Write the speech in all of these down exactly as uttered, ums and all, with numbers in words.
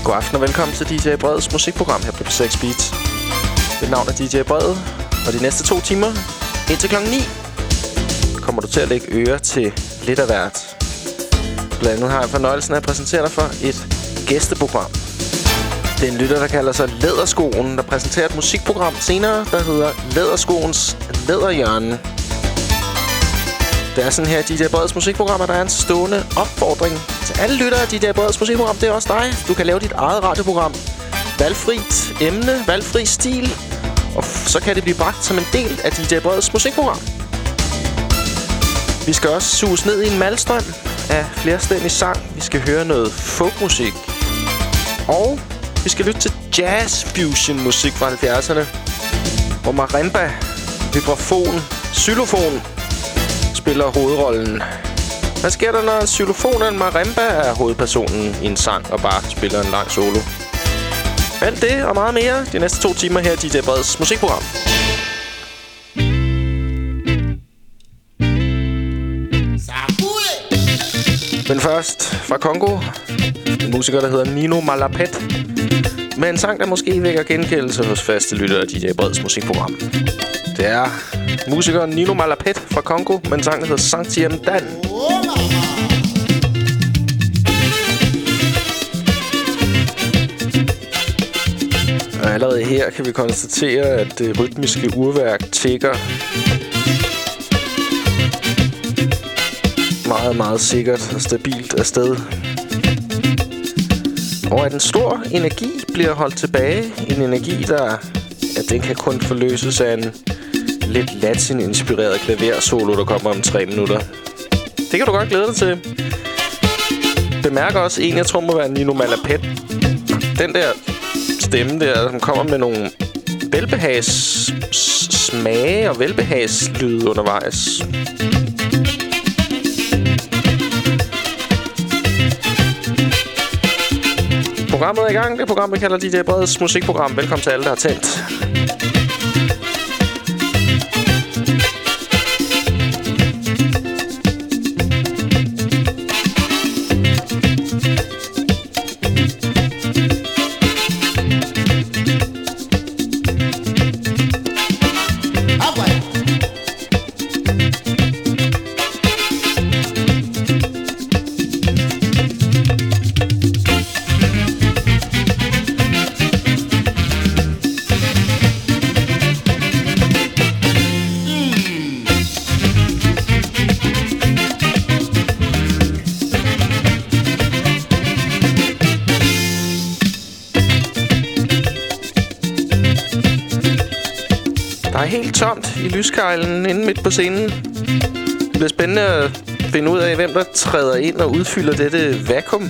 God aften og velkommen til D J Breds musikprogram her på P seks Beat. Mit navn er D J Brede, og de næste to timer, indtil klokken ni, kommer du til at lægge øre til lidt af hvert. Blandt andet har jeg fornøjelsen af at præsentere dig for et gæsteprogram. Det er en lytter, der kalder sig Læderskoen, der præsenterer et musikprogram senere, der hedder Læderskoens Læderhjørne. Det er sådan her, D J Breds musikprogram, at der er en stående opfordring til alle lyttere af D J Breds musikprogram. Det er også dig. Du kan lave dit eget radioprogram. Valgfrit emne, valgfri stil. Og så kan det blive bragt som en del af D J Breds musikprogram. Vi skal også suges ned i en malstrøm af flerstemmig sang. Vi skal høre noget folkmusik. Og vi skal lytte til jazz-fusion-musik fra halvfjerdserne. Hvor marimba, vibrafon, xylofon spiller hovedrollen. Hvad sker der, når xylofonen marimba er hovedpersonen i en sang og bare spiller en lang solo? Alt det og meget mere de næste to timer her i D J Breds musikprogram. Men først fra Congo, en musiker, der hedder Nino Malapet, med en sang, der måske vækker genkendelse hos faste lyttere af D J Breds musikprogram. Det er musikeren Nino Malapet fra Congo, med en sang, der hedder Sanctiem Dan. Og allerede her kan vi konstatere, at det rytmiske urværk tikker meget, meget sikkert og stabilt afsted. Og at en stor energi bliver holdt tilbage. En energi, der ja, den kan kun forløses af en lidt latin-inspireret klaversolo, der kommer om tre minutter. Det kan du godt glæde dig til. Bemærk også en, jeg tror må være Nino Malapet. Den der stemme der, som kommer med nogle velbehags smage og velbehagslyde undervejs. Programmet er i gang. Det program, vi kalder D J Breds musikprogram. Velkommen til alle, der har tændt. Helt tomt i lyskejlen inde midt på scenen. Det bliver spændende at finde ud af, hvem der træder ind og udfylder dette vakuum.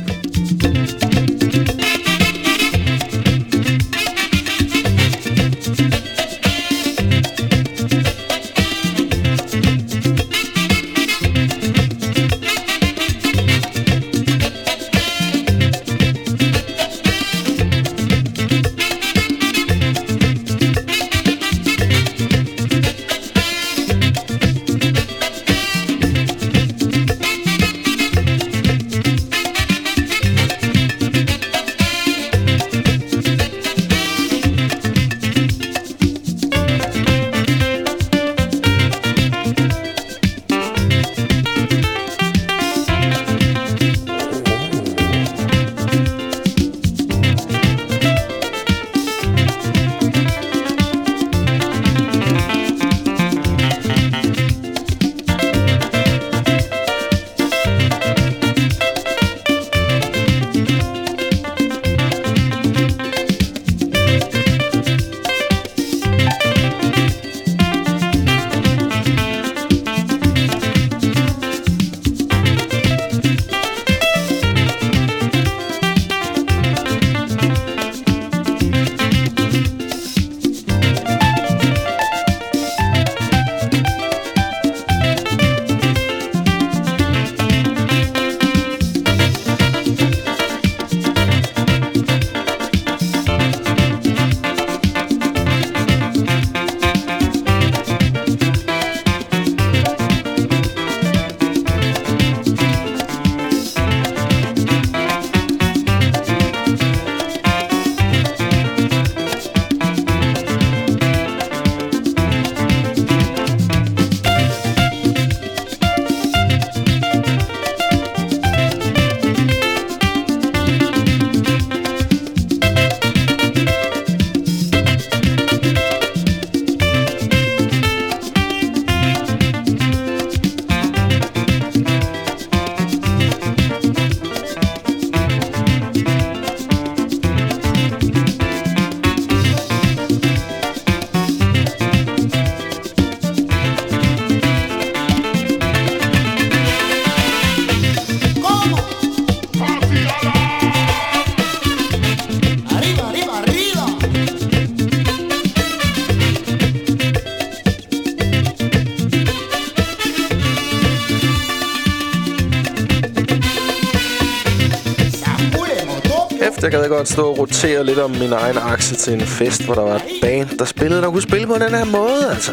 kæft, jeg gad godt stå og rotere lidt om min egen akse til en fest, hvor der var et band, der spillede, der kunne spille på den her måde, altså.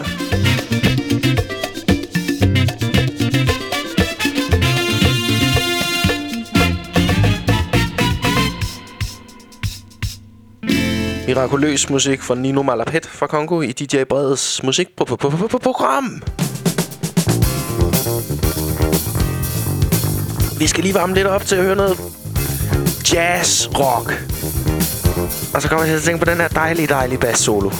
Mirakuløs musik fra Nino Malapet fra Congo i D J Breds musikprogram. Vi skal lige varme lidt op til at høre noget jazz rock. Og så kommer jeg til at tænke på den her dejlige, dejlige bass solo.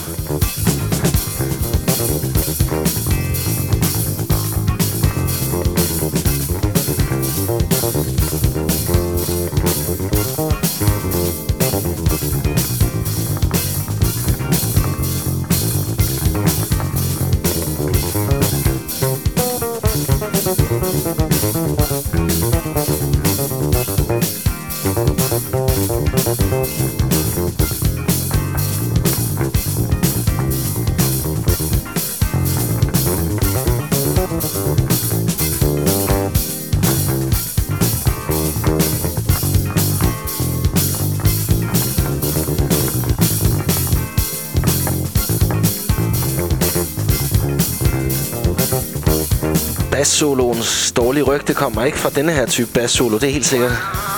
Bass-soloens dårlige rygte kommer ikke fra denne her type bass-solo, det er helt sikkert.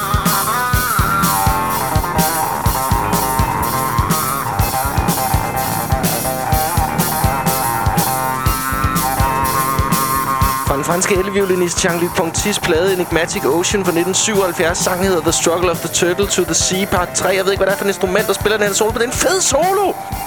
Fra den franske elviolinist Jean-Luc Ponty's plade Enigmatic Ocean fra nitten syvoghalvfjerds. Sangen hedder The Struggle of the Turtle to the Sea part tre. Jeg ved ikke, hvad det er for et instrument, der spiller den her solo, men det er en fed solo!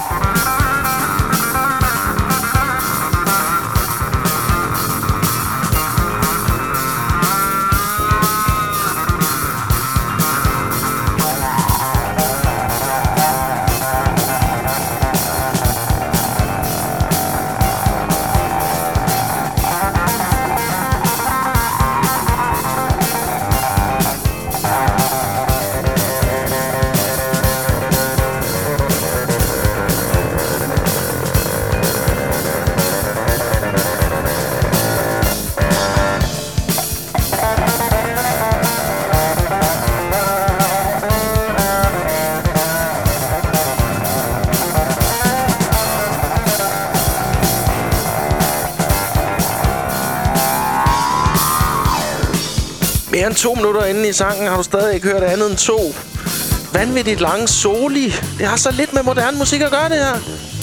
Mere end to minutter inde i sangen har du stadig ikke hørt andet end to vanvittigt lange soli. Det har så lidt med moderne musik at gøre, det her.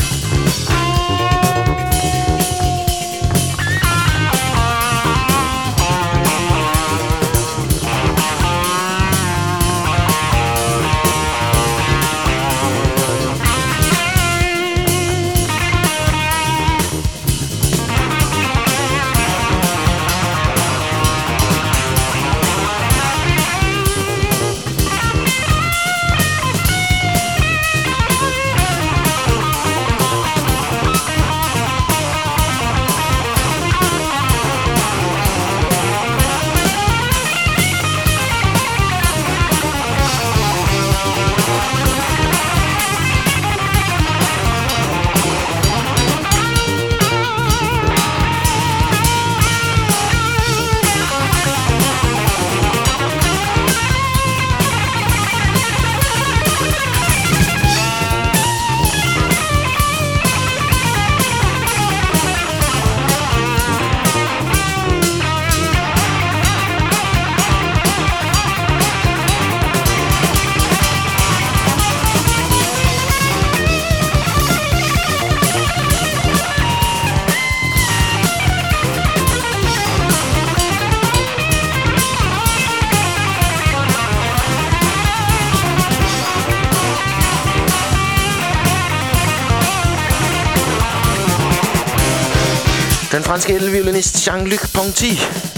Den franske elviolinist Jean-Luc Ponty.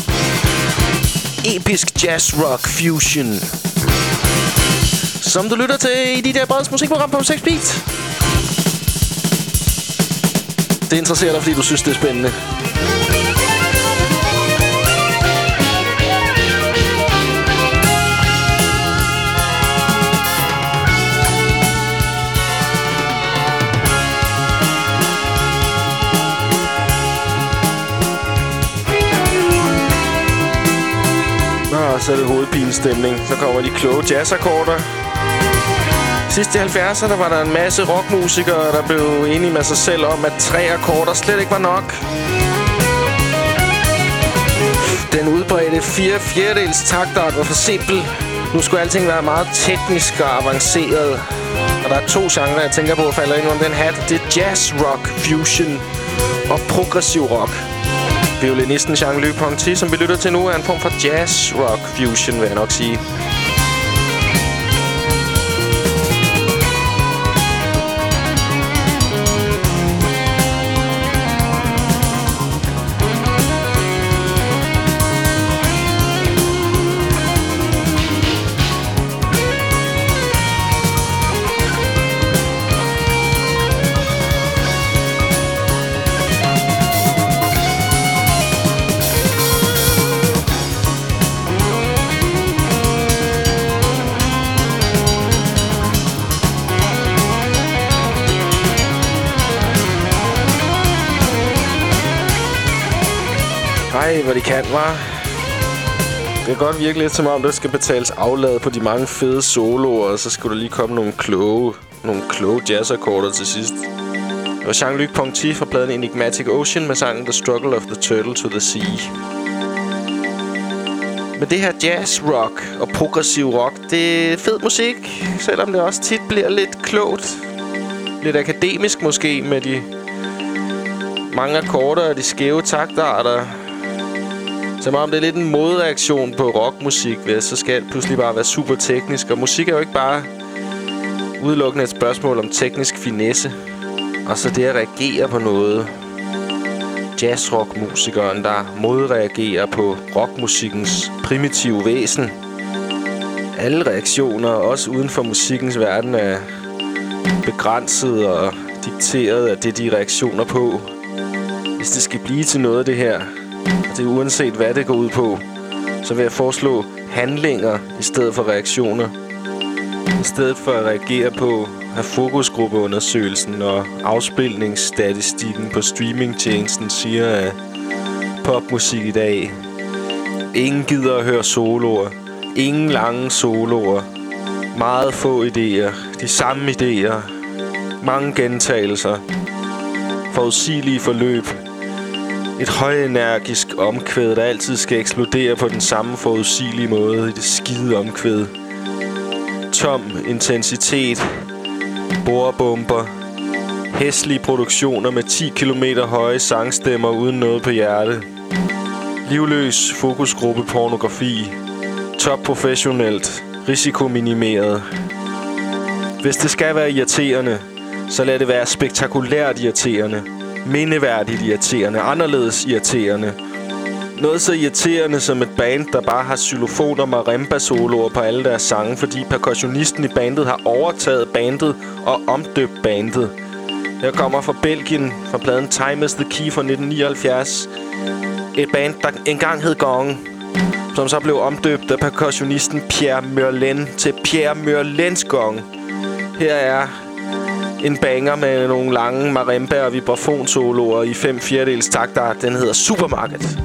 Episk jazz rock fusion, som du lytter til i de der Breds musikprogram på seks Beat. Det interesserer dig, fordi du synes, det er spændende. Så er det hovedpinestemning. Så kommer de kloge jazzakkorder. Sidst i halvfjerdserne var der en masse rockmusikere, der blev enige med sig selv om, at tre akkorder slet ikke var nok. Den udbredte fire fjerdedels taktart var for simpel. Nu skulle alting være meget teknisk og avanceret. Og der er to genrer, jeg tænker på, at falder ind under den hat. Det er jazz rock, fusion og progressiv rock. Violinisten Jean-Luc Ponty, som vi lytter til nu, er en form for jazz rock fusion, vil jeg nok sige. Ej, hvor de kan, var. Det kan godt virke lidt som om, der skal betales aflad på de mange fede soloer, og så skulle der lige komme nogle kloge, nogle kloge jazzakkorder til sidst. Det var Jean-Luc Ponty fra pladen Enigmatic Ocean med sangen The Struggle of the Turtle to the Sea. Men det her jazz rock og progressiv rock, det er fed musik, selvom det også tit bliver lidt klogt. Lidt akademisk måske med de mange akkorder og de skæve taktarter. Som om det er lidt en modreaktion på rockmusik, ved så skal det pludselig bare være super teknisk. Og musik er jo ikke bare udelukkende et spørgsmål om teknisk finesse. Og så det at reagere på noget. Jazzrockmusikeren, der modreagerer på rockmusikkens primitive væsen. Alle reaktioner, også uden for musikkens verden, er begrænset og dikteret af det, de reaktioner på. Hvis det skal blive til noget af det her, og det er uanset hvad det går ud på, så vil jeg foreslå handlinger i stedet for reaktioner. I stedet for at reagere på have fokusgruppeundersøgelsen og afspilningsstatistikken på streamingtjenesten siger, at popmusik i dag, ingen gider at høre soloer, ingen lange soloer, meget få idéer, de samme idéer, mange gentagelser, forudsigelige forløb, et højenergisk omkvæd, der altid skal eksplodere på den samme forudsigelige måde i det skide omkvæd. Tom intensitet, borebomber, hæslige produktioner med ti kilometer høje sangstemmer uden noget på hjertet. Livløs fokusgruppe pornografi. Top professionelt, risikominimeret. Hvis det skal være irriterende, så lad det være spektakulært irriterende, mindeværdigt irriterende, anderledes irriterende. Noget så irriterende som et band, der bare har xylofon og marimba-soloer på alle deres sange, fordi percussionisten i bandet har overtaget bandet og omdøbt bandet. Jeg kommer fra Belgien, fra pladen Time is the Key fra nitten nioghalvfjerds. Et band, der engang hed Gong, som så blev omdøbt af percussionisten Pierre Merlin til Pierre Merlins Gong. Her er en banger med nogle lange marimba- og vibrafonsoloer i fem fjerdedels taktart. Den hedder Supermarket.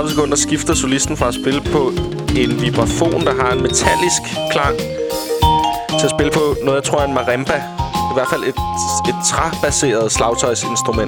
tredive sekunder skifter solisten fra at spille på en vibrafon, der har en metallisk klang, til at spille på noget, jeg tror er en marimba. I hvert fald et, et træbaseret slagtøjsinstrument.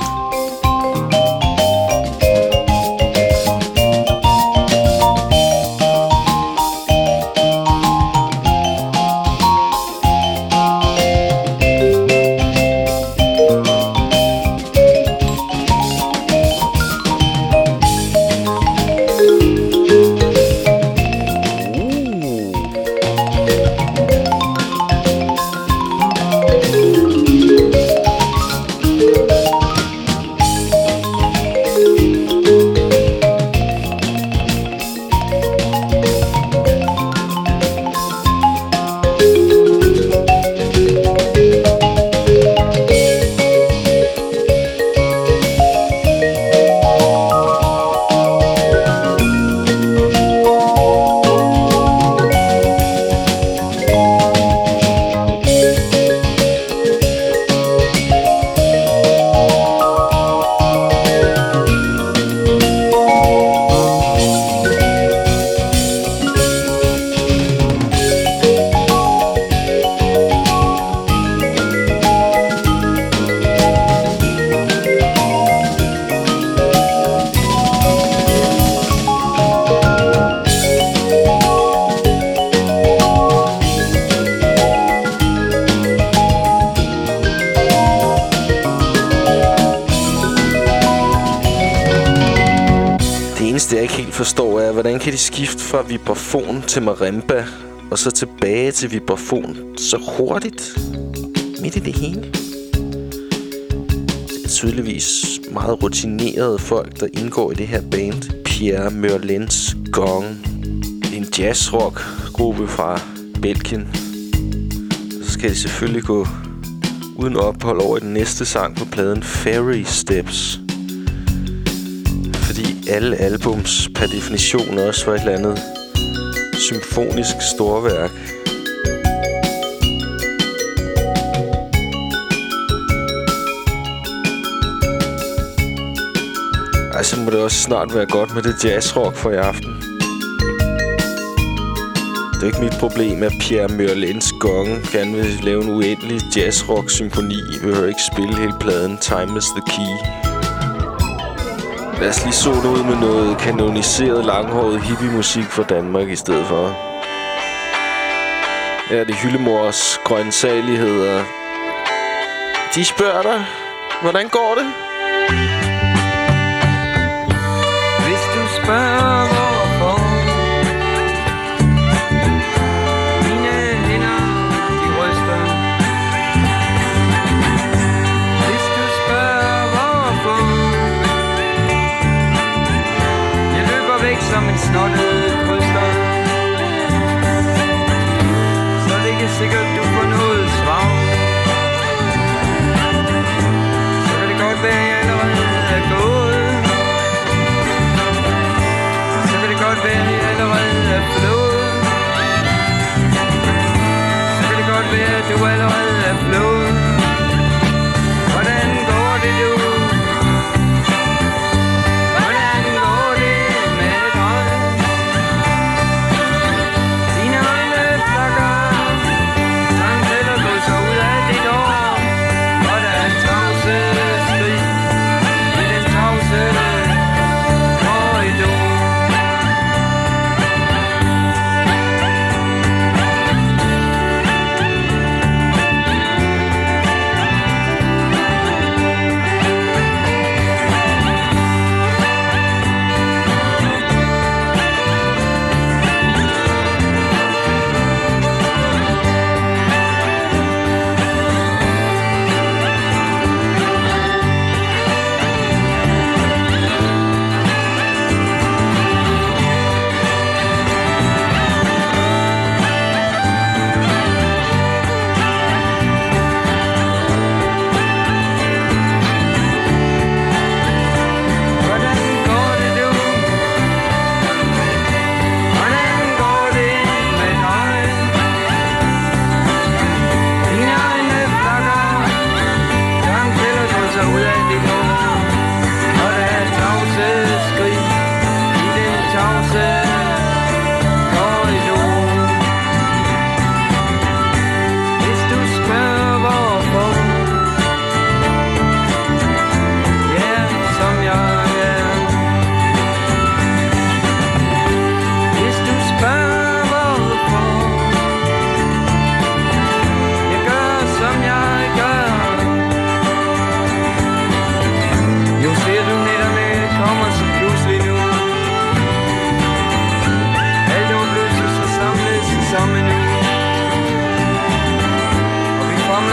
Forstår jeg, hvordan kan de skifte fra vibrafon til marimba og så tilbage til vibrafon så hurtigt midt i det hele? Det er tydeligvis meget rutinerede folk, der indgår i det her band. Pierre Merlins Gong. Det er en jazzrock-gruppe fra Belgien. Så skal de selvfølgelig gå uden ophold over i den næste sang på pladen, Fairy Steps. Fordi alle albums per definition også var et eller andet symfonisk storværk. Ej, så må det også snart være godt med det jazzrock for i aften. Det er ikke mit problem, at Pierre Merlins Gong gerne vil lave en uendelig jazzrock-symfoni. Vi behøver ikke spille hele pladen Time is the Key. Lad os lige så ud med noget kanoniseret, langhåret hippie-musik fra Danmark i stedet for. Ja, det er Hyllemors grøntsageligheder. De spørger dig, hvordan går det? Hvis du spørger hvorfor, mine hænder de ryster. Hvis du spørger hvorfor, jeg løber væk som en snottet kryster. Så det er ikke sikkert du får noget svar. Så kan det godt være jeg allerede er gået. Så kan det godt være jeg allerede er flået. Så kan det godt være at du allerede er flået. Hvordan går det du? Hvordan går det med dig? Dine øjne flakker. Sådan tæller du så ud af dit år. Og der er tavse skrig i den tavse korridor.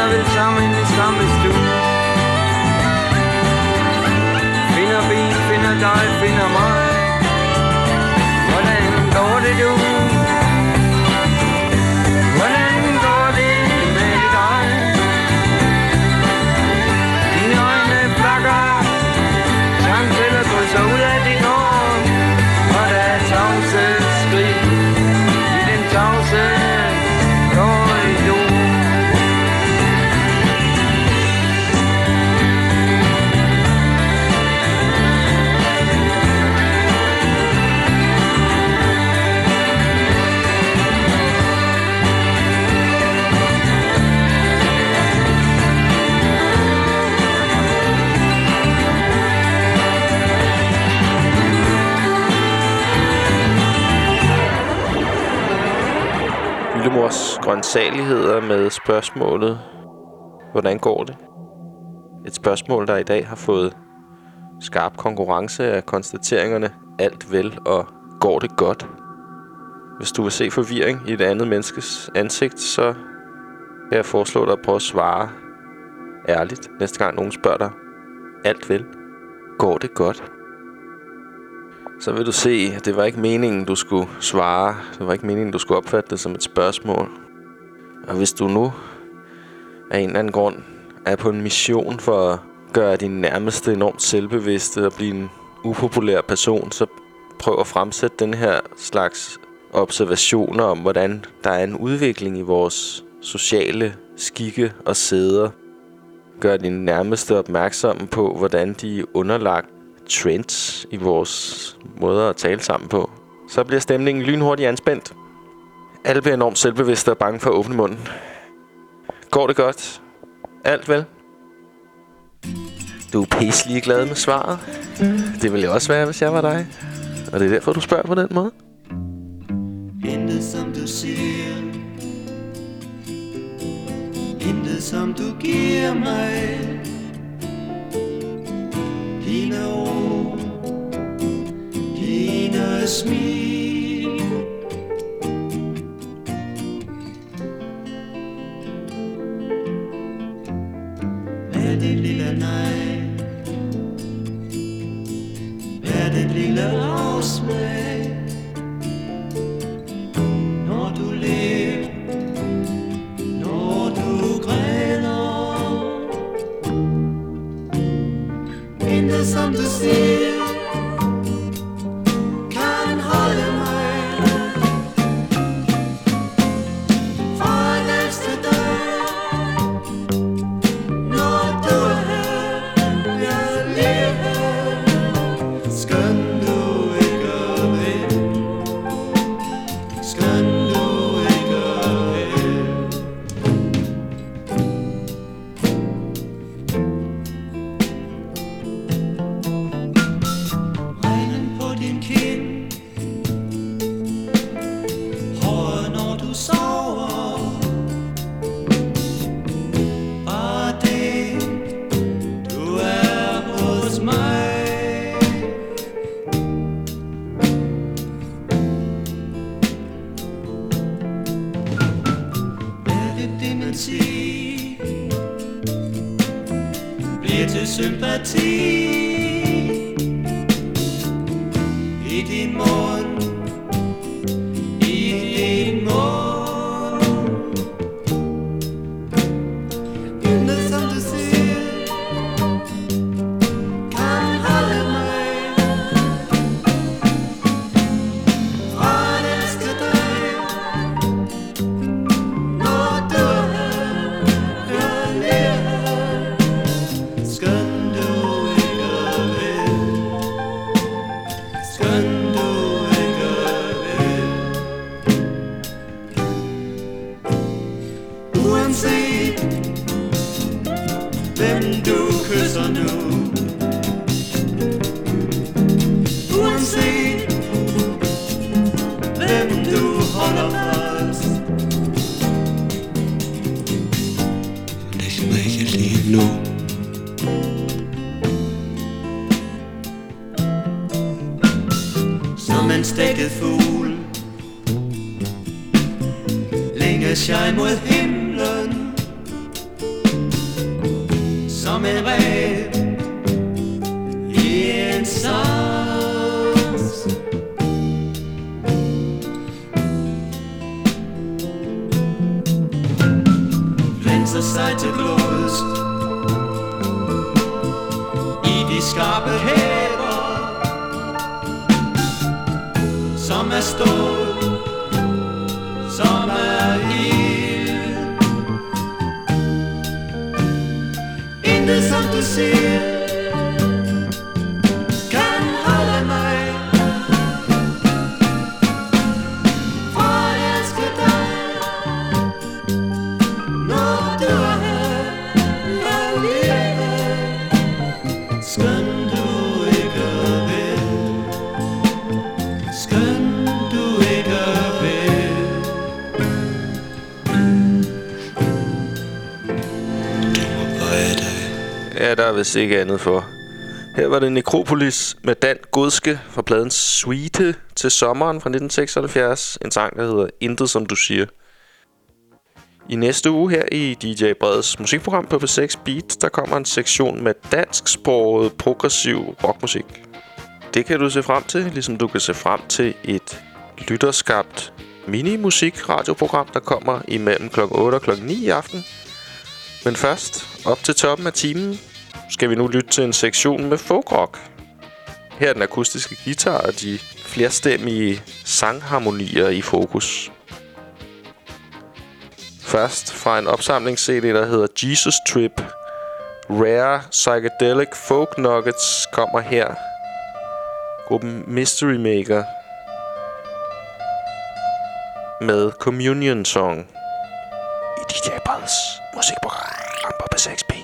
falder vel sammen i samme stue. Finder ben, finder dig, finder mig. Hvordan går det du? Hvordan går det med dig? Dine øjne flakker, tankfælder drysser ud af din år. Og der er tavse skrig i den tavse korridor. Lillemors grøntsageligheder med spørgsmålet: hvordan går det? Et spørgsmål, der i dag har fået skarp konkurrence af konstateringerne alt vel og går det godt. Hvis du vil se forvirring i et andet menneskes ansigt, så vil jeg foreslå dig at prøve at svare ærligt næste gang nogen spørger dig: alt vel? Går det godt? Så vil du se, at det var ikke meningen, du skulle svare. Det var ikke meningen, du skulle opfatte det som et spørgsmål. Og hvis du nu af en eller anden grund er på en mission for at gøre din nærmeste enormt selvbevidste og blive en upopulær person, så prøv at fremsætte den her slags observationer om, hvordan der er en udvikling i vores sociale skikke og sæder. Gør din nærmeste opmærksomme på, hvordan de er underlagt trends i vores måder at tale sammen på. Så bliver stemningen lynhurtigt anspændt. Alle bliver enormt selvbevidste og bange for at åbne munden. Går det godt? Alt vel? Du er pisselig glad med svaret. Det ville jeg også være, hvis jeg var dig. Og det er derfor, du spørger på den måde. Intet som du siger, intet som du giver mig. Dine ord, dine smil. Vær det lille nej, vær det lille afsmag. Når du ler, når du græder. Intet som du siger kan holde mig fra at elske dig. Når du er her, jeg lever her. Skøn du ikke vil, skøn du ikke vil. Regnen på din kind, håret når du sover. Bare det, du er hos mig. Er det det man siger, bliver til sympati. I din mund, i din mund. Intet som du siger kan holde mig fra at elske dig. Når du er her, jeg lever her. Skøn du ikke vil, skøn du ikke vil. Uanset hvem du kysser nu, uanset hvem du holder fast, læg mig ikke lige nu. Som en stækket fugl længes jeg mod himlen. som et ræb i en saks. Flænser sig til blodst i de skarpe hæber, som er stål, som er ild. Intet som du siger kan holde mig fra at elske dig. Når du er her alligevel, skøn du ikke vil, skøn du ikke vil. Ja, der er vist ikke andet for. Her var det Necropolis med Dan Godske fra pladen Suite til sommeren fra nitten seksoghalvfjerds. En sang, der hedder Intet som du siger. I næste uge her i D J Breds musikprogram på P seks Beat, der kommer en sektion med dansksproget progressiv rockmusik. Det kan du se frem til, ligesom du kan se frem til et lytterskabt mini-musik-radioprogram, der kommer imellem klokken otte og klokken ni i aften. Men først, op til toppen af timen, skal vi nu lytte til en sektion med folkrock. Her er den akustiske guitar og de flerstemmige sangharmonier i fokus. Først fra en opsamlings-C D, der hedder Jesus Trip. Rare Psychedelic Folk Nuggets kommer her. Gruppen Mystery Maker med Communion Song i D J Breds musikprogram på P seks Beat.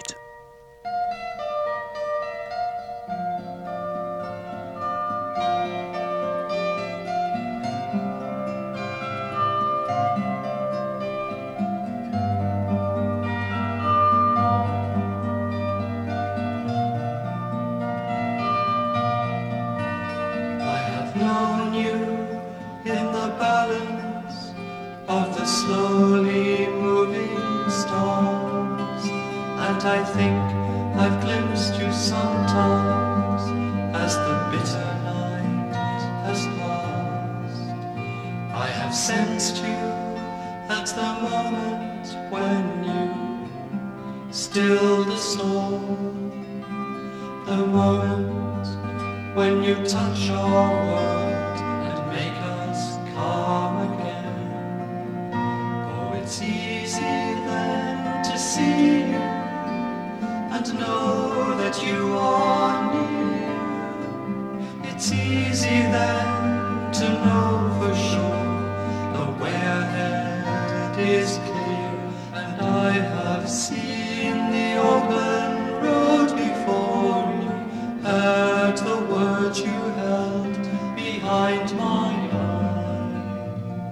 Known you in the balance of the slowly moving stars, and I think I've glimpsed you sometimes as the bitter night has passed. I have sensed you at the moment when you still the storm, the moment when you touch our world and make us calm again. Oh, it's easy then to see you and know that you are near. It's easy then to know for sure the way ahead is clear. And I have seen the open road before you, heard the words you held behind my eyes.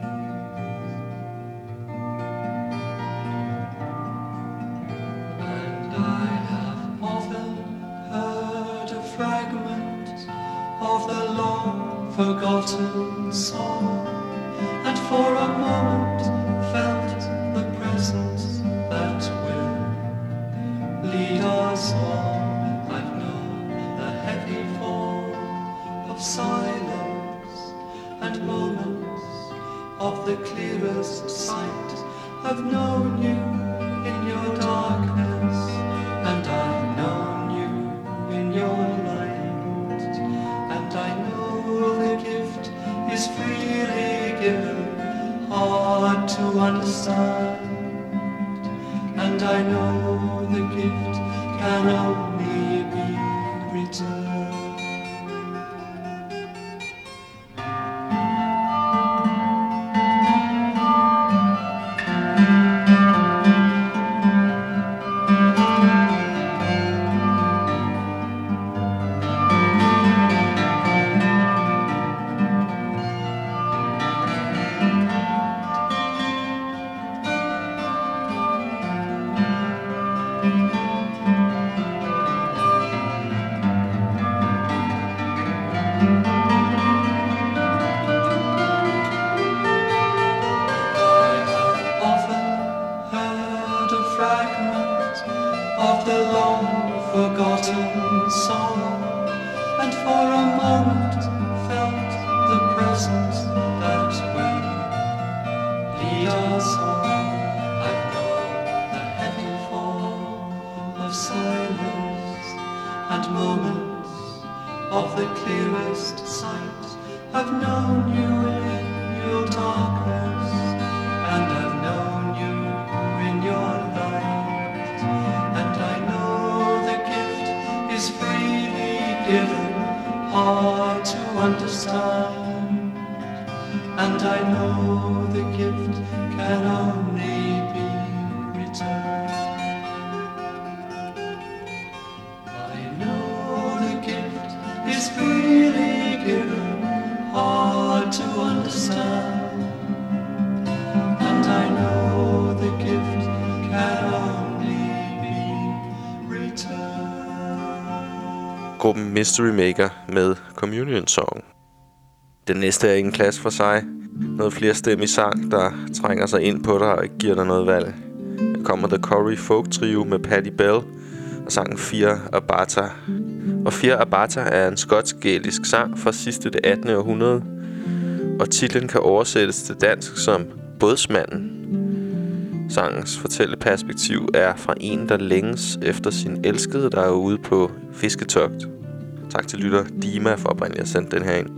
And I have often heard a fragment of the long forgotten song, and for a moment felt the presence that will lead us on. Of silence and moments of the clearest sight. I've known you in your darkness, and I've known you in your light. And I know the gift is freely given, hard to understand. And I know the gift can only be returned. of the long forgotten song, and for a moment felt the presence that will lead us on. I've known the heavy fall of silence and moments of the clearest sight. I've known you in your darkness, and I've known you in your light, and I know the gift is freely given, hard to understand, and I know the gift can only be returned. I know the gift is freely given, hard to understand, and I know the gift can only be returned. Gruppen Mystery Maker med Communion Song. Den næste er ikke en klasse for sig. Noget flerstemmig sang, der trænger sig ind på dig og ikke giver dig noget valg. Der kommer The Corey Folk Trio med Patti Bell og sangen Fear Abata. Og Fear Abata er en skotsk-gælisk sang fra sidste det attende århundrede, og titlen kan oversættes til dansk som Bådsmanden. Sangens fortælleperspektiv er fra en, der længes efter sin elskede, der er ude på fisketogt. Tak til lytter Dima for oprindeligt at sende den her ind.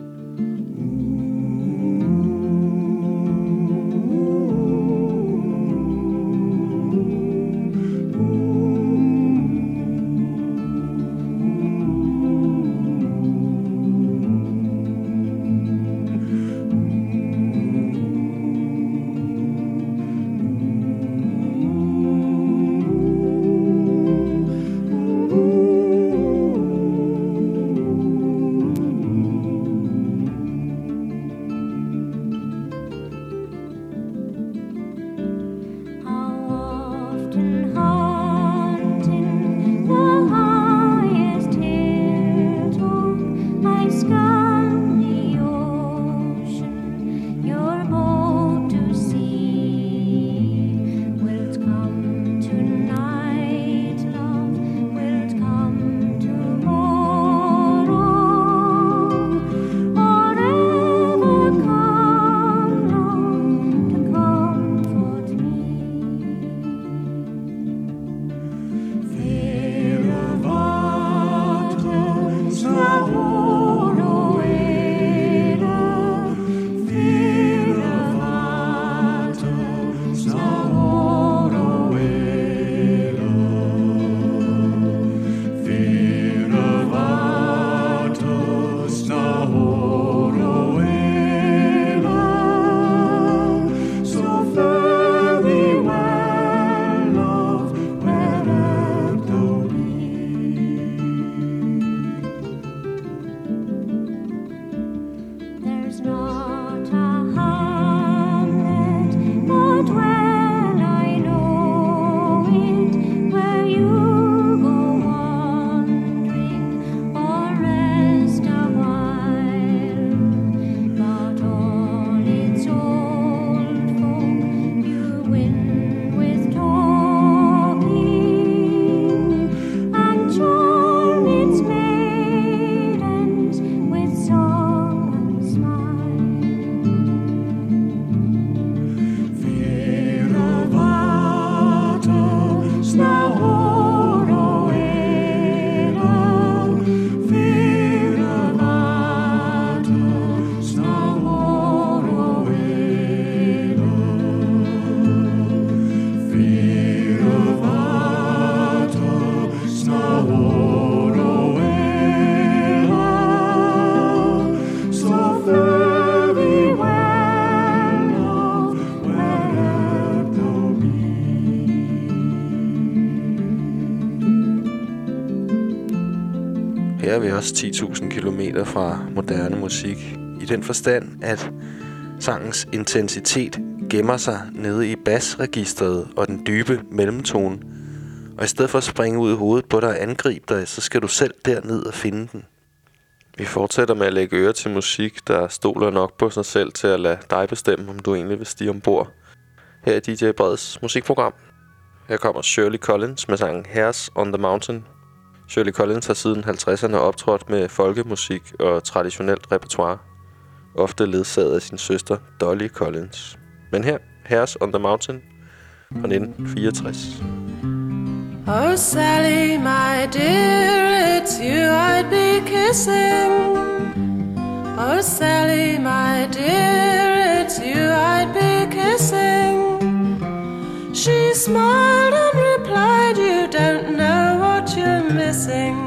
Her er vi også ti tusind kilometer fra moderne musik, i den forstand, at sangens intensitet gemmer sig nede i basregistret og den dybe mellemtone. Og i stedet for at springe ud i hovedet på dig og angribe dig, så skal du selv derned og finde den. Vi fortsætter med at lægge øre til musik, der stoler nok på sig selv til at lade dig bestemme, om du egentlig vil stige ombord. Her er D J Breds musikprogram. Her kommer Shirley Collins med sangen Hairs on the Mountain. Shirley Collins har siden halvtredserne optrådt med folkemusik og traditionelt repertoire, ofte ledsaget af sin søster Dolly Collins. Men her, Hairs on the Mountain fra nitten fireogtres. Oh Sally, my dear, it's you I'd be kissing. Oh Sally, my dear, it's you I'd be kissing. She smiled and replied, you don't know what you're missing.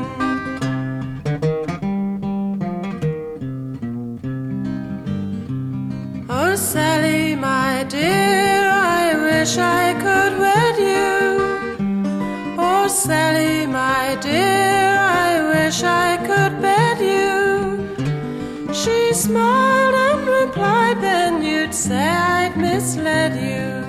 Oh Sally, my dear, I wish I could wed you. Oh Sally, my dear, I wish I could bed you. She smiled and replied, then you'd say I'd misled you.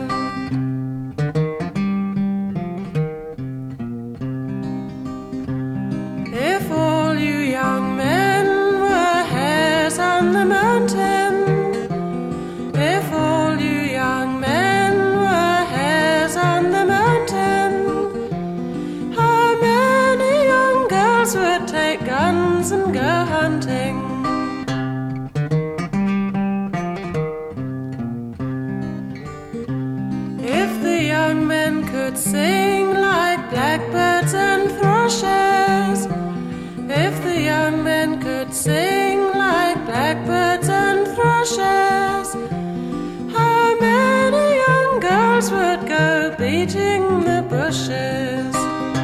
If all you young men were hares on the mountain, if all you young men were hares on the mountain, how many young girls would take guns and go hunting? If the young men could sing like blackbirds and thrushes, if the young men could sing like blackbirds and thrushes, how many young girls would go beating the bushes?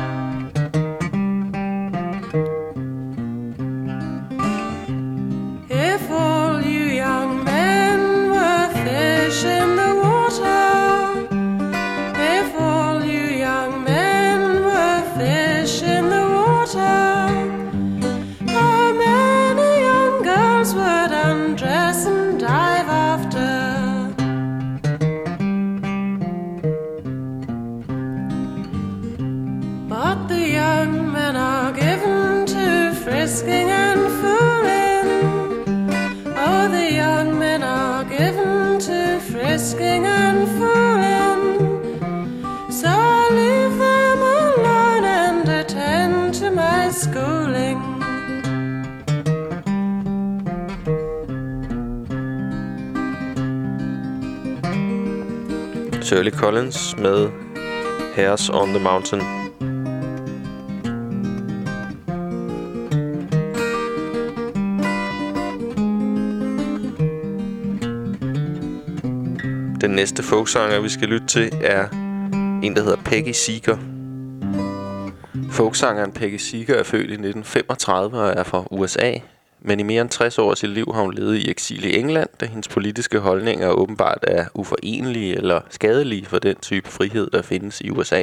If all you young men were fish in the water, if all you young men were fish in the water, how many young girls would undress and dive after? But the young men are given to frisking and fooling. Oh, the young men are given to frisking and fooling. So I leave them alone and attend to my schooling. Shirley Collins med Hairs on the Mountain. Den næste folksanger, vi skal lytte til, er en, der hedder Peggy Seeger. Folksangeren Peggy Seeger er født i nitten femogtredive og er fra U S A. Men i mere end tres år af sit liv har hun levet i eksil i England, da hendes politiske holdninger åbenbart er uforenelige eller skadelige for den type frihed, der findes i U S A.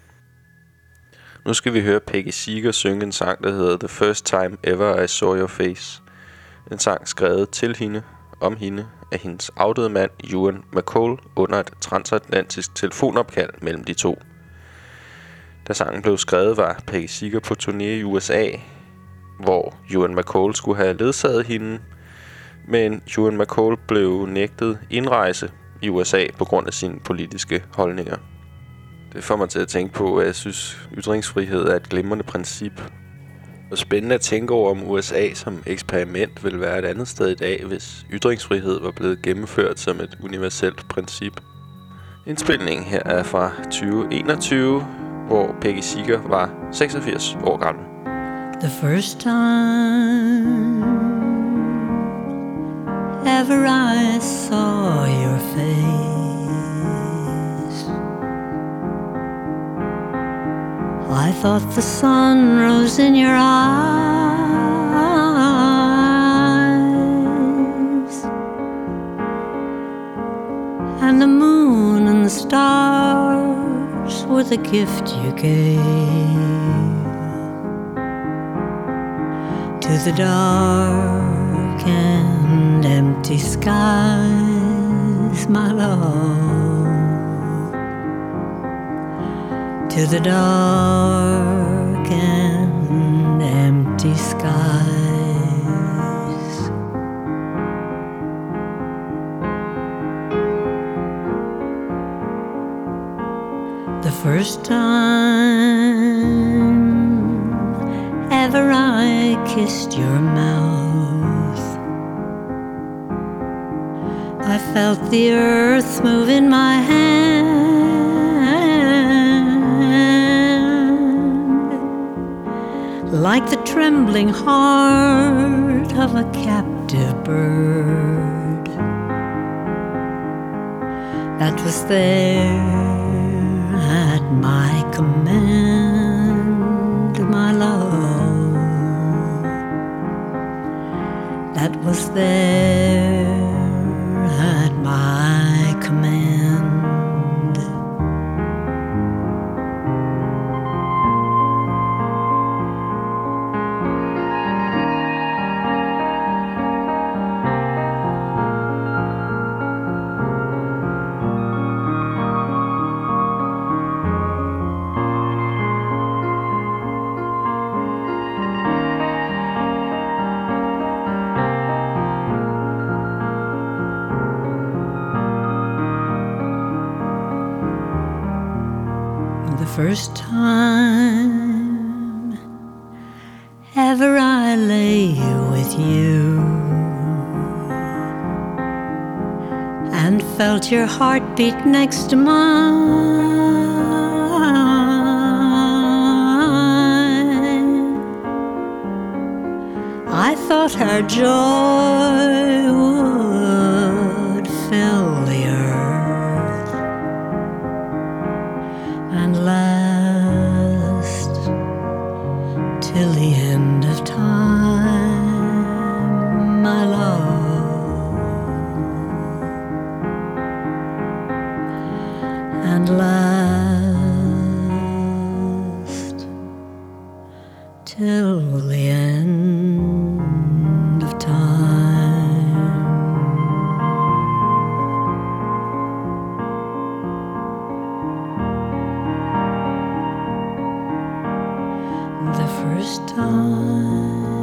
Nu skal vi høre Peggy Seeger synge en sang, der hedder The First Time Ever I Saw Your Face. En sang skrevet til hende, om hende, af hendes afdøde mand, Ewan McCall, under et transatlantisk telefonopkald mellem de to. Da sangen blev skrevet, var Peggy Seeger på turné i U S A, hvor Ewan McCall skulle have ledsaget hende, men Ewan McCall blev nægtet indrejse i U S A på grund af sine politiske holdninger. Det får mig til at tænke på, at jeg synes, ytringsfrihed er et glimrende princip. Og spændende at tænke over, om U S A som eksperiment ville være et andet sted i dag, hvis ytringsfrihed var blevet gennemført som et universelt princip. Indspilningen her er fra tyve enogtyve, hvor Peggy Seeger var seksogfirs år gammel. The first time ever I saw your face, I thought the sun rose in your eyes, and the moon and the stars were the gift you gave to the dark and empty skies, my love, to the dark and empty skies. The first first time ever I kissed your mouth, I felt the earth move in my hand, like the trembling heart of a captive bird that was there at my command, my love, that was there at my command. First time ever I lay with you and felt your heartbeat next to mine, I thought our joy would fill the earth and last till the end of time, my love, and last till the end of time. The first time.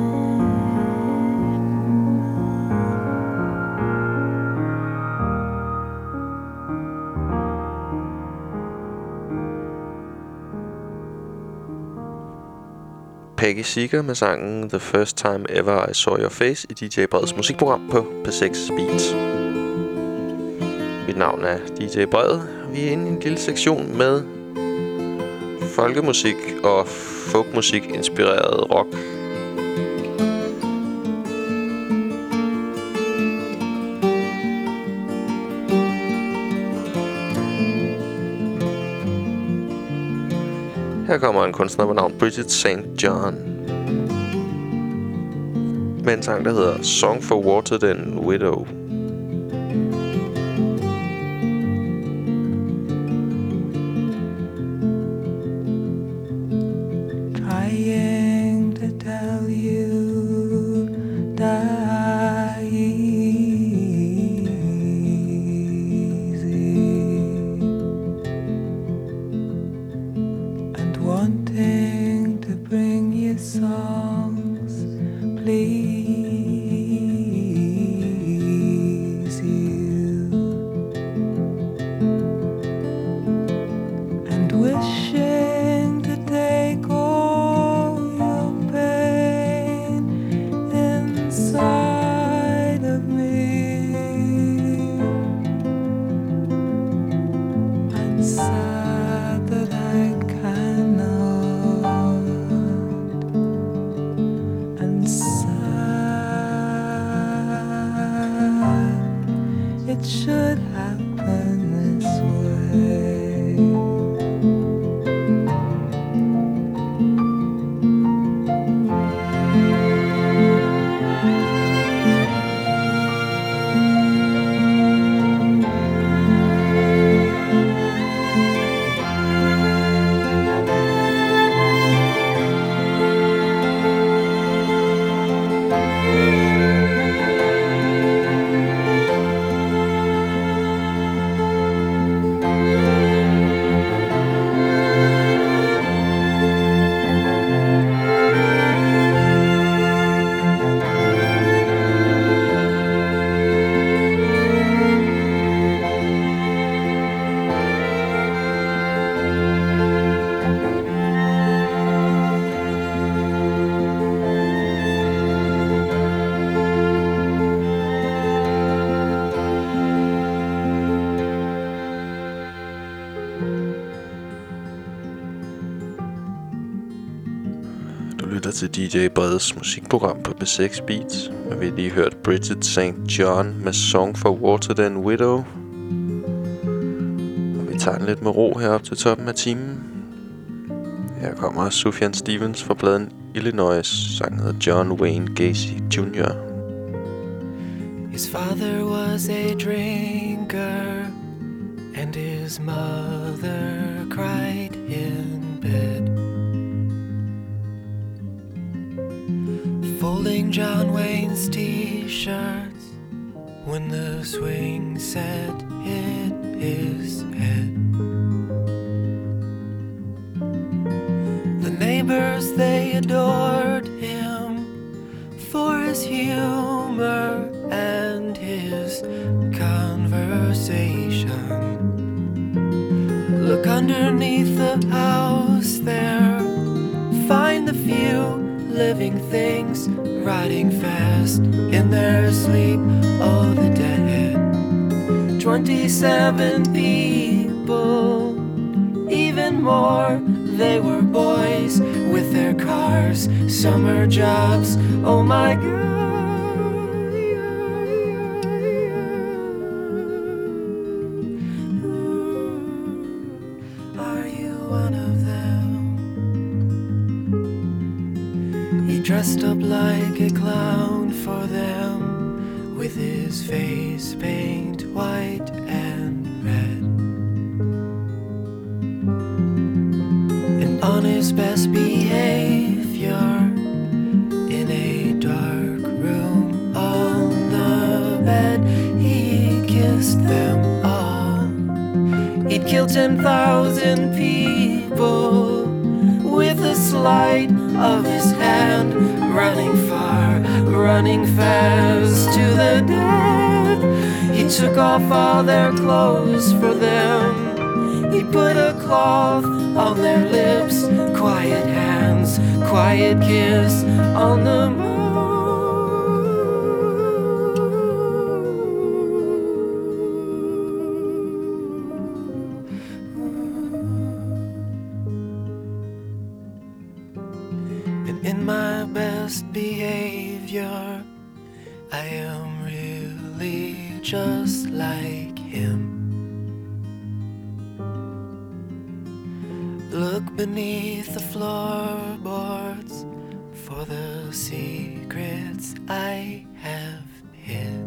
Peggy Seeger med sangen The First Time Ever I Saw Your Face i D J Breds musikprogram på P seks Beat. Mit navn er D J Bred. Vi er inde i en lille sektion med folkemusik og folkmusik inspireret rock. Her kommer en kunstner ved navn Bridget Saint John med en sang, der hedder Song for Watered and Widow. Trying to tell you die easy and wanting to bring you songs please you and wishing to take all your pain inside of me. I'm sad that I cannot lytter til D J Breds musikprogram på B seks Beats, og vi har lige hørt Bridget Saint John med Song for Watered and Widow. Og vi tager den lidt med ro herop til toppen af timen. Her kommer Sufjan Stevens fra pladen Illinois. Sangen hedder John Wayne Gacy junior His father was a drinker, and his mother cried in bed. Folding John Wayne's t-shirts when the swing set hit his head. The neighbors, they adored him for his humor and his conversation. Look underneath the house there, find the few living things riding fast in their sleep. Oh, the dead. Twenty-seven people, even more. They were boys with their cars, summer jobs. Oh my God. Dressed up like a clown for them, with his face paint white and red. And on his best behavior, in a dark room on the bed, he kissed them all. He'd killed ten thousand people with a slide of his hand, running far, running fast to the dead. He took off all their clothes for them. He put a cloth on their lips, quiet hands, quiet kiss on the moon. In my best behavior, I am really just like him. Look beneath the floorboards for the secrets I have hid.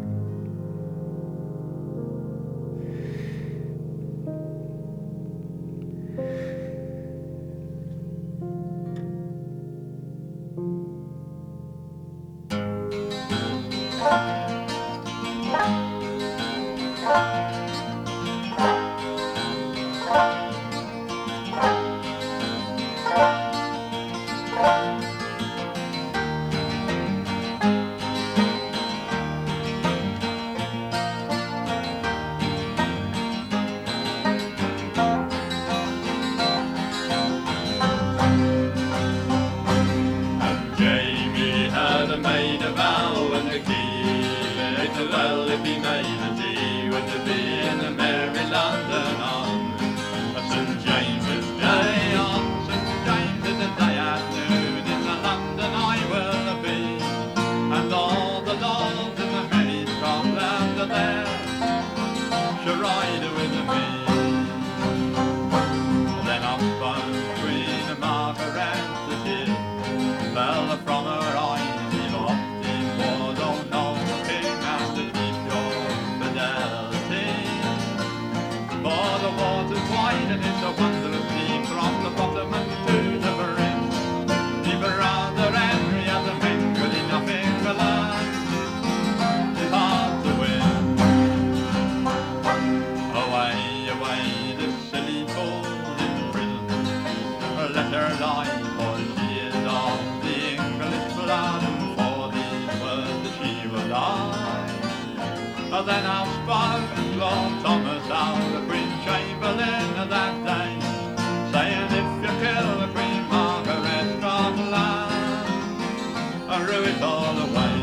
Then I'll spoke Lord Thomas out, the Queen Chamberlain of that day, saying if you kill the Queen Margaret, Scotland, I'll rue it all away.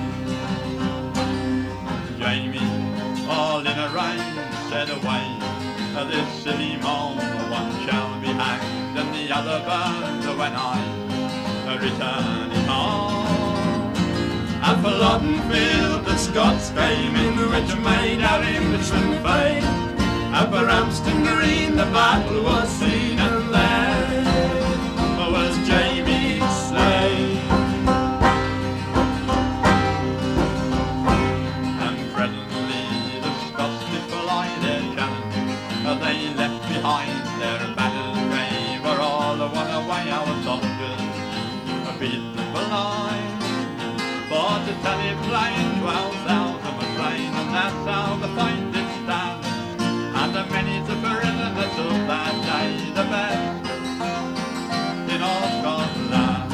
Jamie, all in a rain, said away, this silly mole, one shall be hanged and the other burned when I returning home. At Flodden Field, the Scots came in, which made our Englishmen faint. At Ramsden Green, the battle was seen, and there was Jamie slain. And presently the Scots did fly their challenge, they left behind their battle grave, where all the one away our soldiers beat them blind. For to tell you plain, twelve thousand were slain, and that's how the fight did stand. And the many's the prisoners of that day, the best in all Scotland.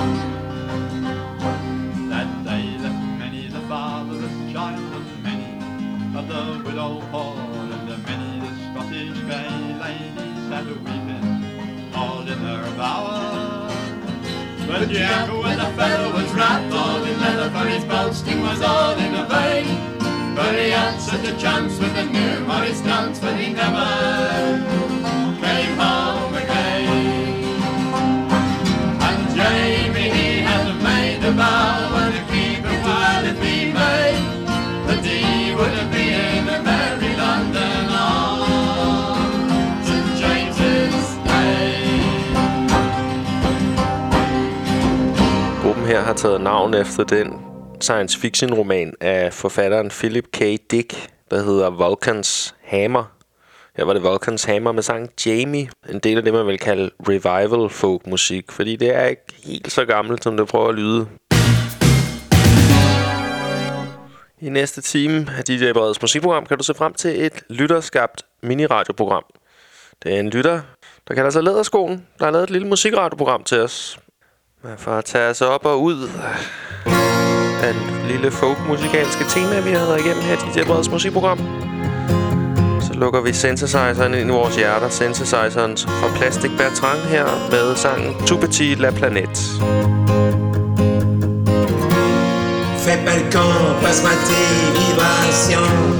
That day left many the fatherless child, and many of the widow poor, and many the Scottish gay ladies sat weeping all in her bower. But Jack, when the fellow was wrapped all in leather, for his boasting was all in a vain. But he had such a chance with the numerous dance, but he never came home again. And Jamie, he had made a vow, and to keep it while it be made, that he would be in a merry London on Saint James's Day. Gruppen her har taget navn efter den science fiction roman af forfatteren Philip K. Dick, der hedder Vulcan's Hammer. Her var det Vulcan's Hammer med sangen Jamie, en del af det man vil kalde revival folk musik, fordi det er ikke helt så gammelt som det prøver at lyde. I næste time af D J Breds musikprogram kan du se frem til et lytterskabt mini-radioprogram. Det er en lytter, der kalder sig Læderskoen, der har lavet et lille musikradioprogram til os. For at tage os op og ud af den lille folk-musikalske tema, vi har været igennem her i D J Breds musikprogram, så lukker vi synthesizeren ind i vores hjerter. Synthesizeren fra Plastic Bertrand her med sangen Tout Petit La Planète. Fais pas le camp, passe-moi tes vibrations.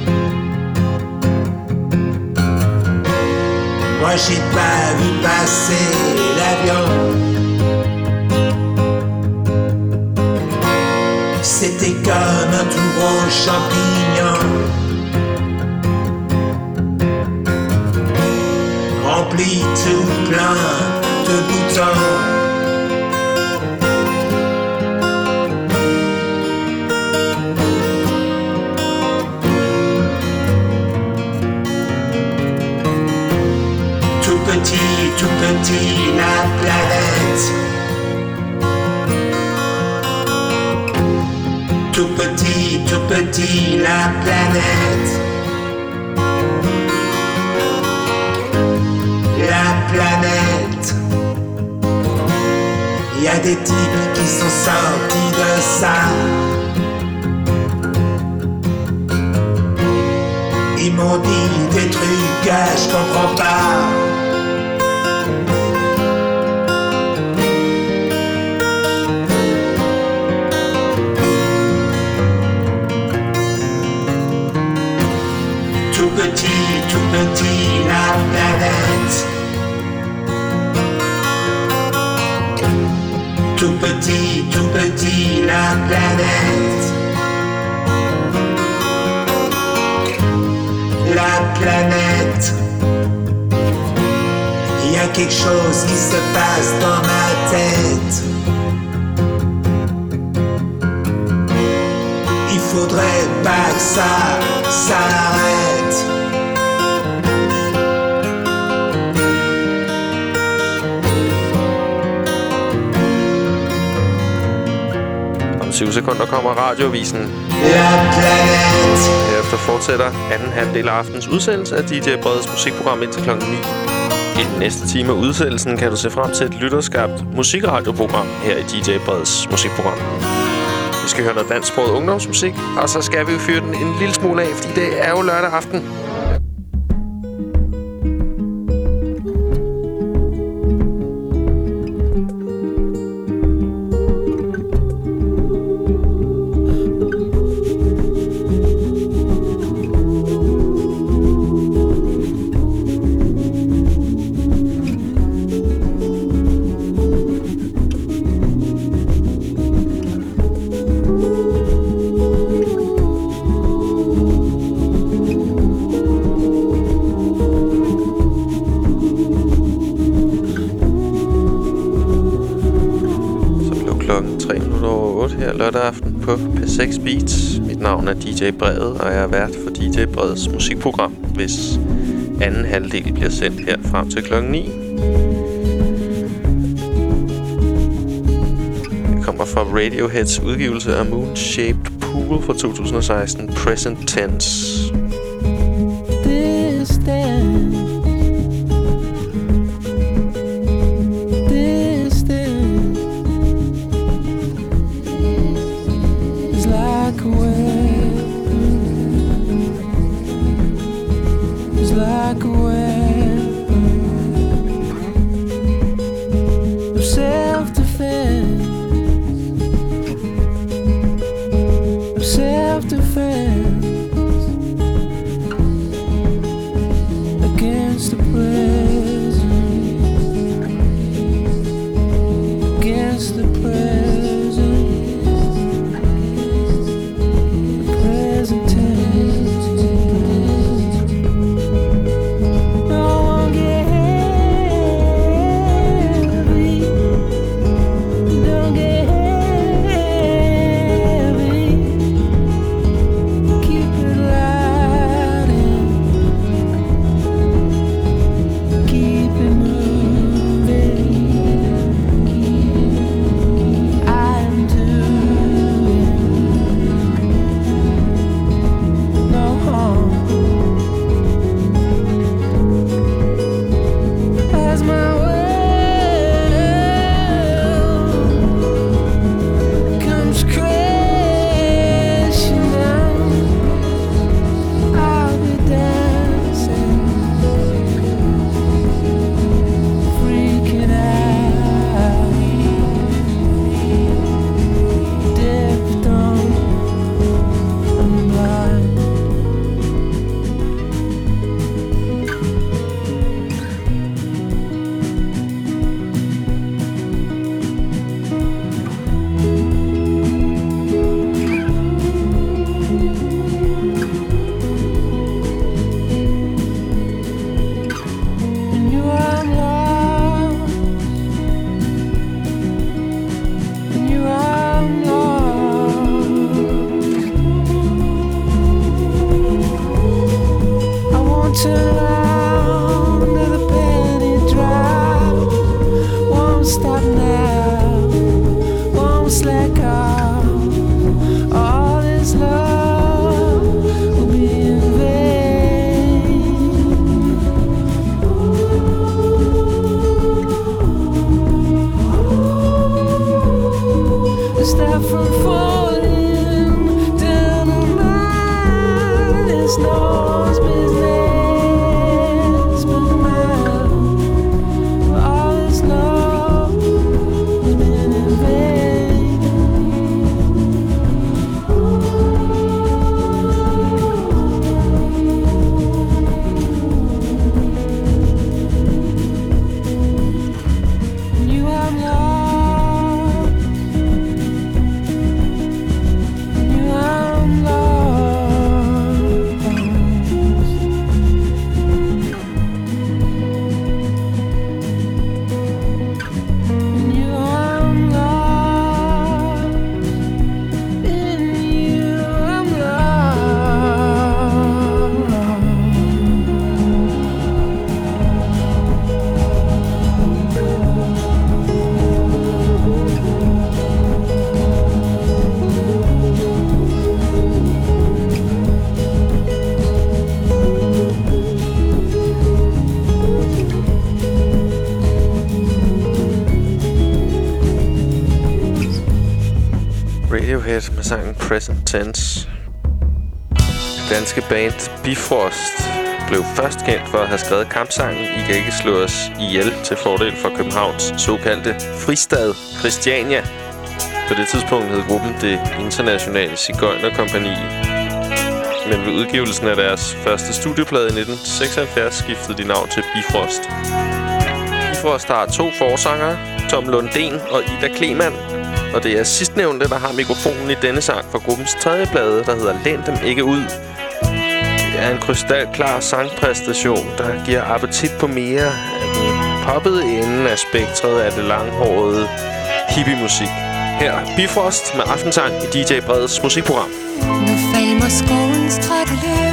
Moi j'ai pas vu passer l'avion. C'était comme un tout gros champignon, rempli tout plein de boutons. Tout petit, tout petit, la planète. Tout petit, tout petit, la planète. La planète. Il y a des types qui sont sortis de ça. Ils m'ont dit des trucs que je comprends pas. Tout petit, tout petit, la planète. Tout petit, tout petit, la planète. La planète. Il y a quelque chose qui se passe dans ma tête. Il faudrait pas que ça s'arrête. Om syv sekunder kommer radiovisen. La planète. Herefter fortsætter anden halvdel af aftens udsendelse af D J Breds musikprogram indtil klokken ni. I den næste time af udsendelsen kan du se frem til et lytterskabt musikradioprogram her i D J Breds musikprogram. Vi skal høre noget dansksproget ungdomsmusik, og så skal vi jo fyre den en lille smule af, fordi det er jo lørdag aften. her lørdag aften på P seks Beats. Mit navn er D J Brevet, og jeg er vært for D J Brevets musikprogram, hvis anden halvdel bliver sendt her frem til klokken ni. Det kommer fra Radioheads udgivelse af Moon Shaped Pool fra to tusind og seksten, Present Tense. Radiohead med sangen Present Tense. Det danske band Bifrost blev først kendt for at have skrevet kampsangen I kan ikke slå os ihjel til fordel for Københavns såkaldte fristad Christiania. På det tidspunkt hed gruppen Det Internationale Sigøjnerkompagni. Men ved udgivelsen af deres første studieplade i nitten seksoghalvfjerds skiftede de navn til Bifrost. Bifrost har to forsangere, Tom Lundén og Ida Klemann. Og det er sidstnævnte, der har mikrofonen i denne sang fra gruppens tredje plade, der hedder Læn dem ikke ud. Det er en krystalklar sangpræstation, der giver appetit på mere af den poppede ende af spektret af det langhårede hippie-musik. Her Bifrost med Aftensang i D J Breds musikprogram. Nu falmer skovens trættelør.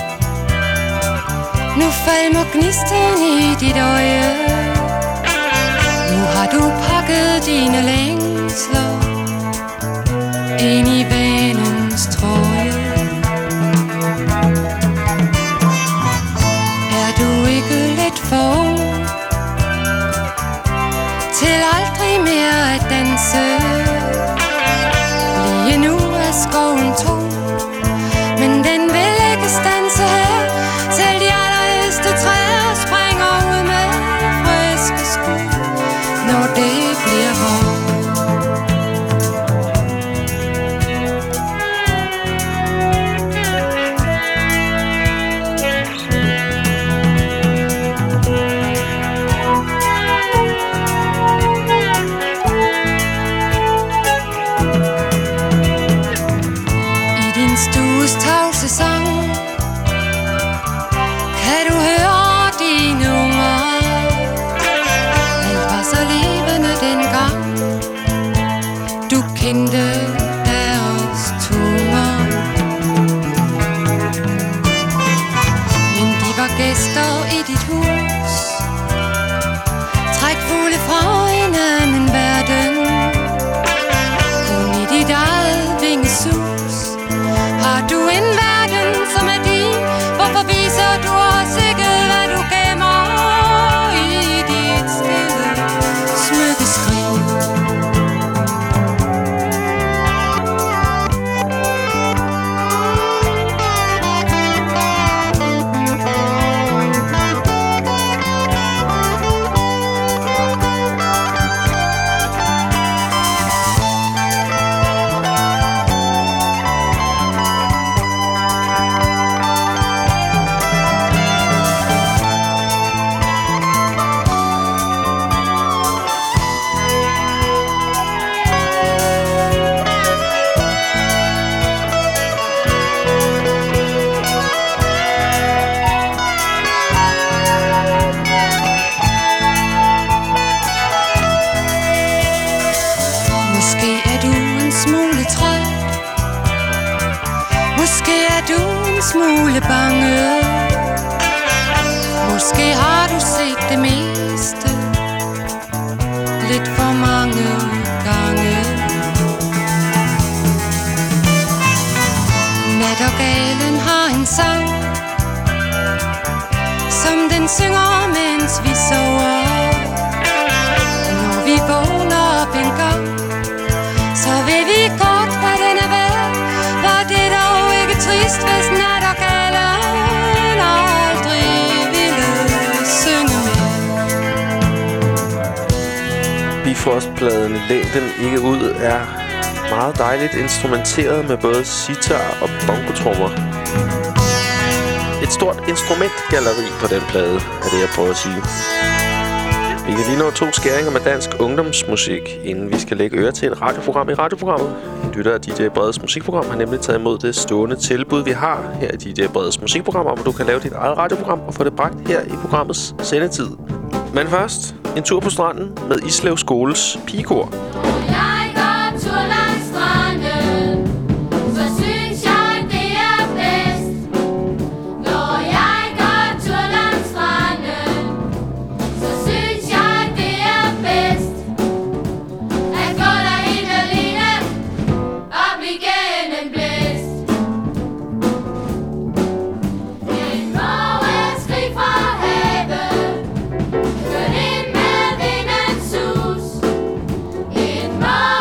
Nu falmer gnisten i dit øje. Nu har du pakket dine længsler ind i vanens trøje. Er du ikke lidt for ung til aldrig mere at danse? Lige nu er skoven tom, men den vil ikke standse her. Selv de allerældste træer springer ud med friske skud, når det bliver vår. smule bange. Måske har du set det meste lidt for mange gange. Nattergalen har en sang, som den synger, mens vi sover. Når vi vågner op en gang, så vil vi godt, hvad den er værd. Var det dog ikke trist, hvis nattergalen aldrig ville synge mere. Bifrost-pladen Læn dem ikke ud er meget dejligt instrumenteret med både sitar og bongotrommer. Et stort instrumentgalleri på den plade, er det jeg prøver at sige. Vi kan lige nå to skæringer med dansk ungdomsmusik, inden vi skal lægge øre til et radioprogram i radioprogrammet. En lytter af D J Breds musikprogram har nemlig taget imod det stående tilbud, vi har her i D J Breds musikprogram, hvor du kan lave dit eget radioprogram og få det bragt her i programmets sendetid. Men først, en tur på stranden med Islev Skoles pigekor. Bye.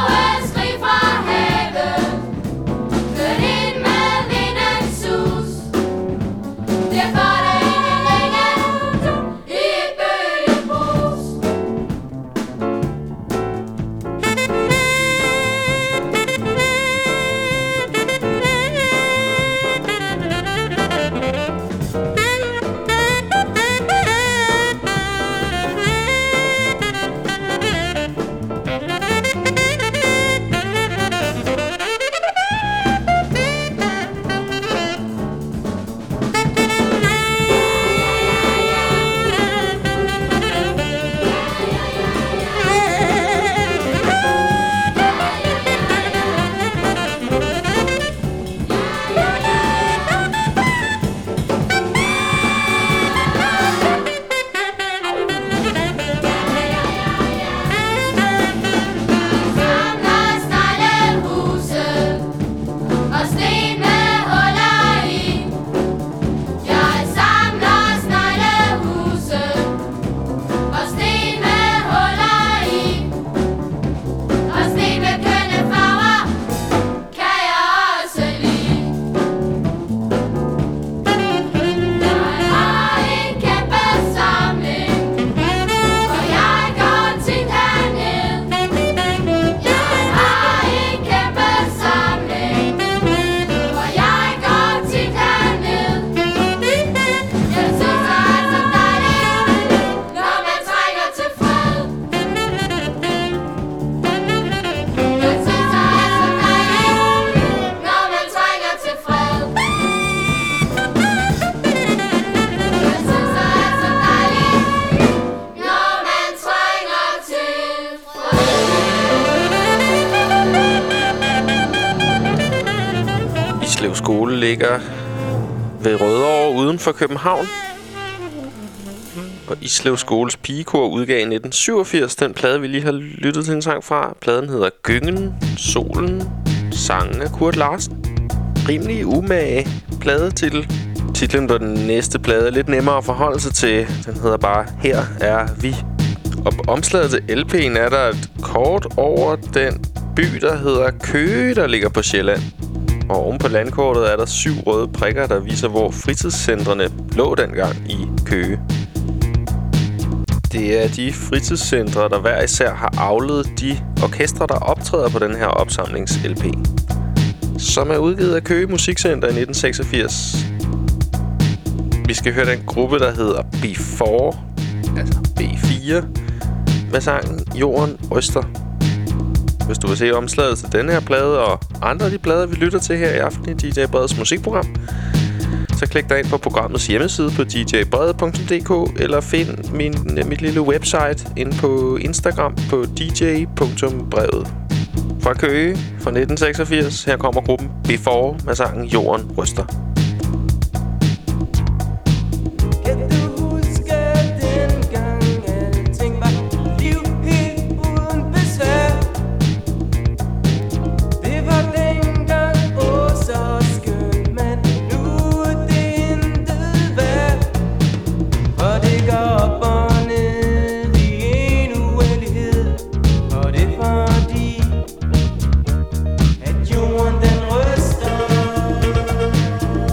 skole ligger ved Rødovre uden for København. Og Islev Skoles pigekor udgav i nitten syvogfirs den plade, vi lige har lyttet til en sang fra. Pladen hedder Gyngen, Solen, sangen af Kurt Larsen. Rimelig umage pladetitel. Titlen på den næste plade er lidt nemmere at forholde sig til. Den hedder bare Her er vi. Og på omslaget til L P'en er der et kort over den by, der hedder Køge, der ligger på Sjælland. Og oven på landkortet er der syv røde prikker, der viser, hvor fritidscentrene lå dengang i Køge. Det er de fritidscentre, der hver især har avlet de orkestre, der optræder på den her opsamlings-L P. Som er udgivet af Køge Musikcenter i nitten seksogfirs. Vi skal høre den gruppe, der hedder Before, altså B fire, med sangen Jorden Ryster. Hvis du vil se omslaget til denne her plade og andre af de plader, vi lytter til her i aften i D J Breds musikprogram, så klik dig ind på programmets hjemmeside på d j brede punktum d k eller find min, mit lille website inde på Instagram på d j punktum brede. Fra Køge fra nitten seksogfirs, her kommer gruppen Before med sangen Jorden Ryster. Jorden den ryster.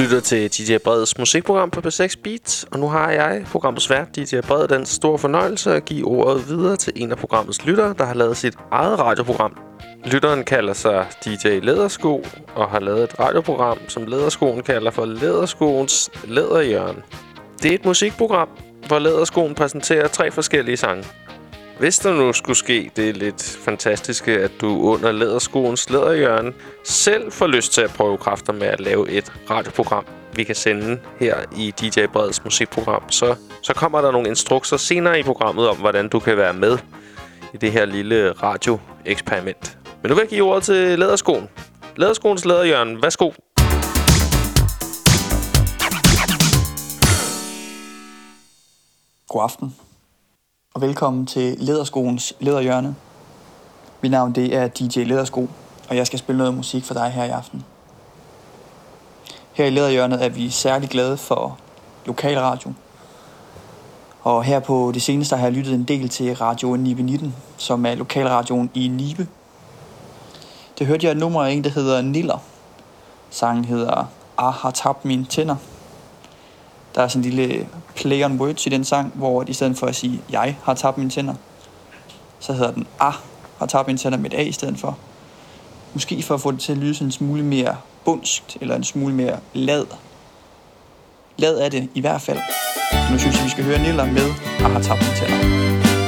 lytter til D J Breds musikprogram på P seks Beats, og nu har jeg, programmets vært, D J Bred, den store fornøjelse at give ordet videre til en af programmets lyttere, der har lavet sit eget radioprogram. Lytteren kalder sig D J Lædersko og har lavet et radioprogram, som Læderskoen kalder for Læderskoens Læderhjørne. Det er et musikprogram, hvor Læderskoen præsenterer tre forskellige sange. Hvis der nu skulle ske det lidt fantastiske, at du under Læderskoens Læderhjørne selv får lyst til at prøve kræfter med at lave et radioprogram, vi kan sende her i D J Breds musikprogram, så, så kommer der nogle instrukser senere i programmet om, hvordan du kan være med i det her lille radioeksperiment. Men nu vil jeg give ordet til Læderskoen. Læderskoens Læderhjørne, værsgo. God aften, og velkommen til Læderskoens Læderhjørne. Mit navn det er D J Lædersko, og jeg skal spille noget musik for dig her i aften. Her i Læderhjørnet er vi særlig glade for lokalradio. Og her på det seneste har jeg lyttet en del til Radio Nibe nitten, som er lokalradioen i Nibe. Det hørte jeg et nummer af en, der hedder Niller. Sangen hedder Ah har tabt mine tænder. Der er sådan en lille play on words i den sang, hvor i stedet for at sige, jeg har tabt mine tænder, så hedder den, ah, har tabt mine tænder med et A i stedet for. Måske for at få det til at lyde sådan en smule mere bundskt, eller en smule mere lad. Lad er det i hvert fald. Nu synes jeg, vi skal høre Niller med, ah, har tabt mine tænder.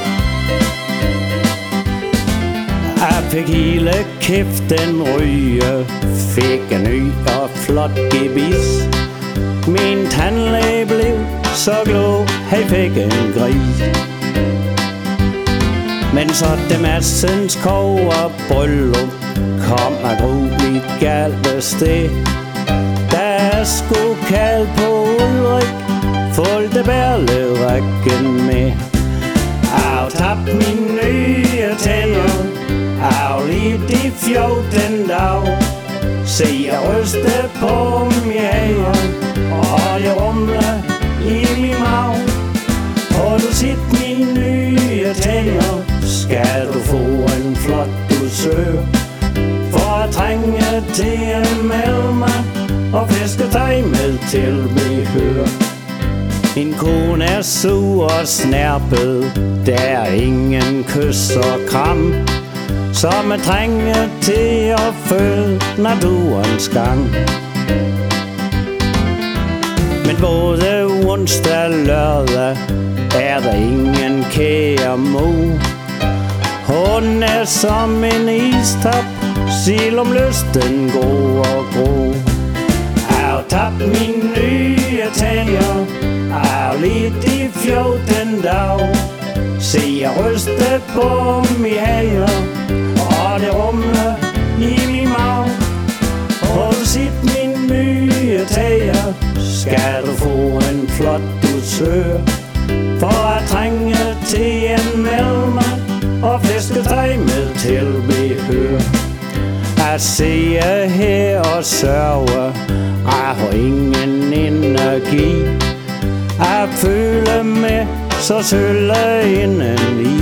Jeg fik hele kæften ryge, fik en ny og flot gebis. Min tandlæge blev så glad, han fik en gris. Men så det Madsens koger bryllup kom og grueligt galt af sted. Da jeg skulle kalde på Ulrik, fulgte bærlerækken med. Jeg tabte mine nye tænder, jeg lige de fjorten dag. Se jeg ryste på min hæger, og det rumler i min mag. Og du sit mine nye tænder, skal du få en flot dusør. For at trænge til en mellemand, og fiske dig med til behør. Min kone er sur og snærpet, der er ingen kys og kram. Som er trænge til at føle naturens gang. Men både onsdag og lørdag er der ingen kære mor. Hun er som en istop, sil om lysten går og grå. Jeg har tabt mine nye tænder, jeg har lidt i fjorten dag. Se jeg ryste på min hæger, og det rumler i min mag. Og du sit min nye tager, skal du få en flot dusør. For at trænge til en mellemand, og fiske dig med til behør. At se jer her og sørge, jeg har ingen energi. At føle med så sølle indeni.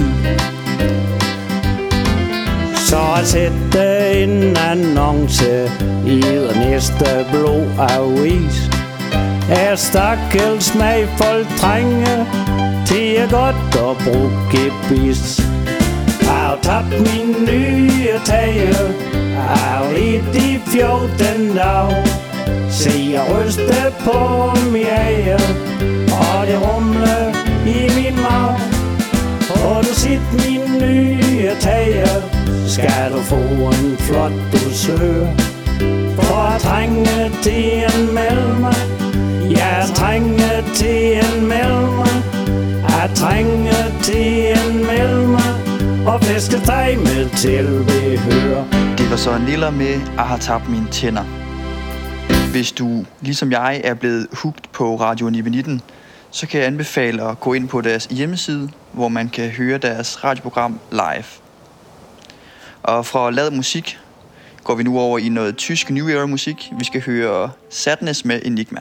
Så at sætte en annonce i den næste blå avis. Er stakkels mig folk trænge til at godt og bruge gebis. Jeg har tabt min nye tager, jeg har lidt i fjorten dag. Se jeg ryste på min ære, og det rumler i min mag. Og du sit min nye tager, skal du få en flot dusør. For at trænge til en mellemand, jeg trænge til en mellemand. Jeg trænge til en mellemand, og fiske dig med til behør. Det var så Niller med, jeg har tabt mine tænder. Hvis du, ligesom jeg, er blevet hooked på Radio Nibe nitten, så kan jeg anbefale at gå ind på deres hjemmeside, hvor man kan høre deres radioprogram live. Og fra lad musik går vi nu over i noget tysk New Era musik. Vi skal høre Sadness med Enigma.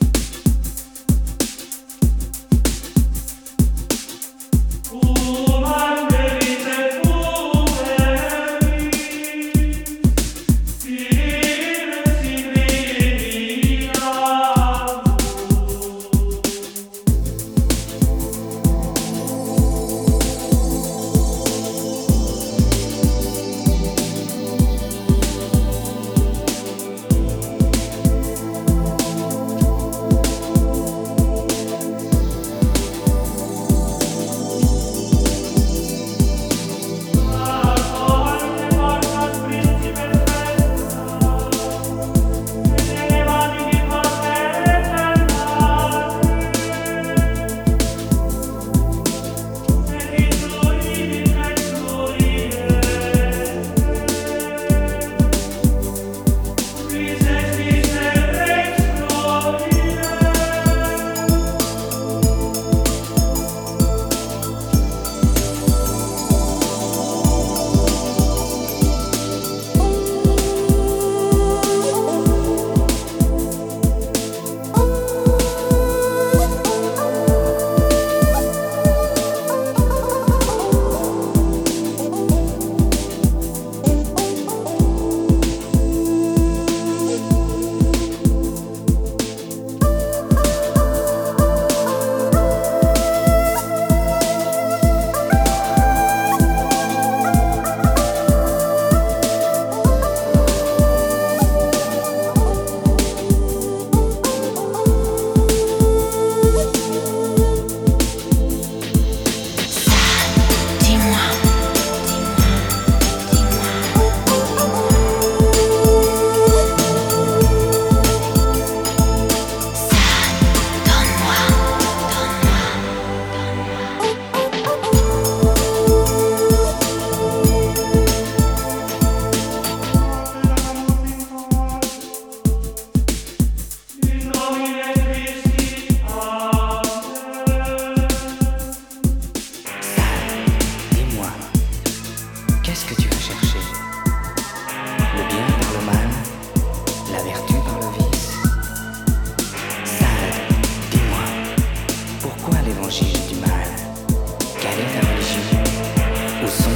Oh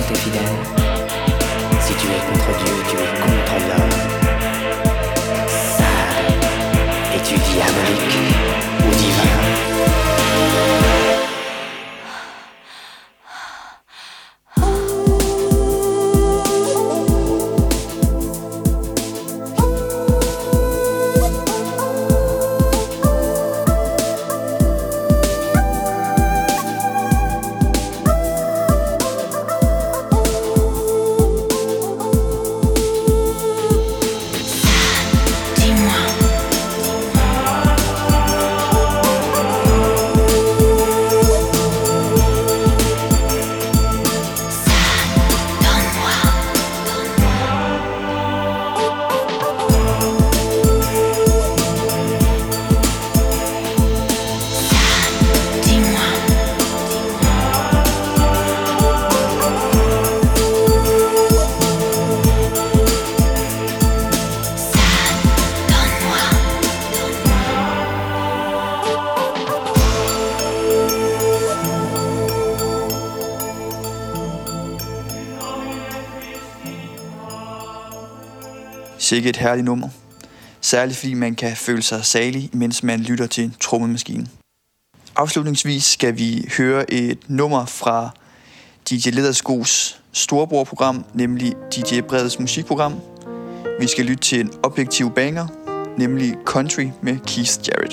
t'es fidèle. Si tu es contre Dieu, tu es contre l'homme. Sale. Es-tu diabolique ou divin? Sikke et herligt nummer. Særligt fordi man kan føle sig salig, mens man lytter til en trommemaskine. Afslutningsvis skal vi høre et nummer fra D J Lederskos storebrorprogram, nemlig D J Breds musikprogram. Vi skal lytte til en objektiv banger, nemlig Country med Keith Jarrett.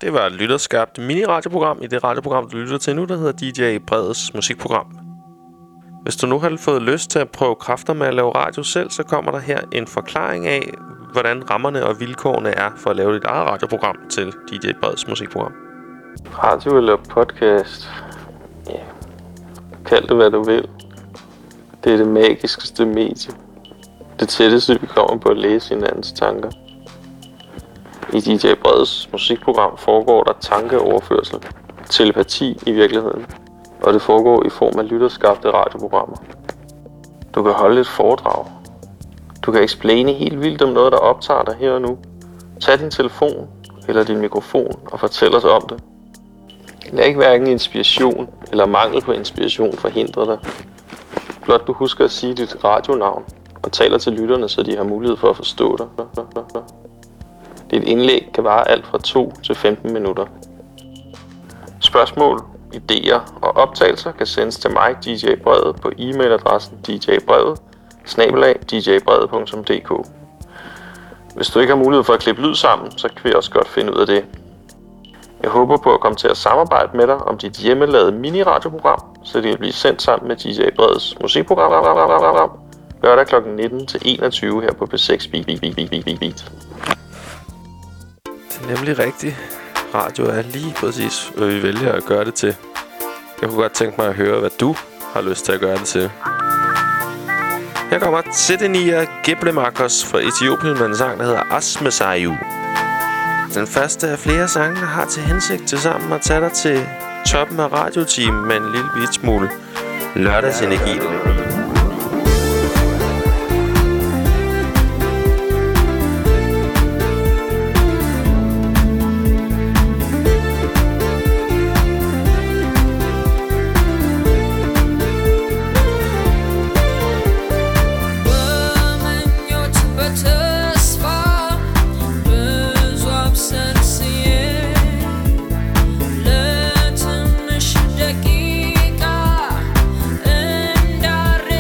Det var et lytterskabt mini-radioprogram i det radioprogram, du lytter til nu, der hedder D J Breds musikprogram. Hvis du nu har fået lyst til at prøve kræfter med at lave radio selv, så kommer der her en forklaring af, hvordan rammerne og vilkårene er for at lave dit eget radioprogram til D J Breds musikprogram. Radio eller podcast? Ja, kald det hvad du vil. Det er det magiskeste medie. Det tætteste vi kommer på at læse hinandens tanker. I D J Breds musikprogram foregår der tankeoverførsel, telepati i virkeligheden, og det foregår i form af lytterskabte radioprogrammer. Du kan holde et foredrag. Du kan explaine helt vildt om noget, der optager dig her og nu. Tag din telefon eller din mikrofon og fortæl os om det. Lad ikke hverken inspiration eller mangel på inspiration forhindre dig. Blot du husker at sige dit radionavn og taler til lytterne, så de har mulighed for at forstå dig. Dit indlæg kan vare alt fra to til femten minutter. Spørgsmål, idéer og optagelser kan sendes til mig, D J Brede, på e-mailadressen d j brede bindestreg d j brede punktum d k. Hvis du ikke har mulighed for at klippe lyd sammen, så kan vi også godt finde ud af det. Jeg håber på at komme til at samarbejde med dig om dit hjemmelavede mini-radioprogram, så det kan blive sendt sammen med D J Breds musikprogram lørdag klokken nitten til enogtyve her på P seks Beat. Det er nemlig rigtigt. Radio er lige præcis, hvad vi vælger at gøre det til. Jeg kunne godt tænke mig at høre, hvad du har lyst til at gøre det til. Her kommer Tedenia Geblemakos fra Etiopien med en sang, der hedder Asmesayu. Den første af flere sange, der har til hensigt til sammen at tage dig til toppen af radioteam med en lille bit smule lørdagsenergi. Let him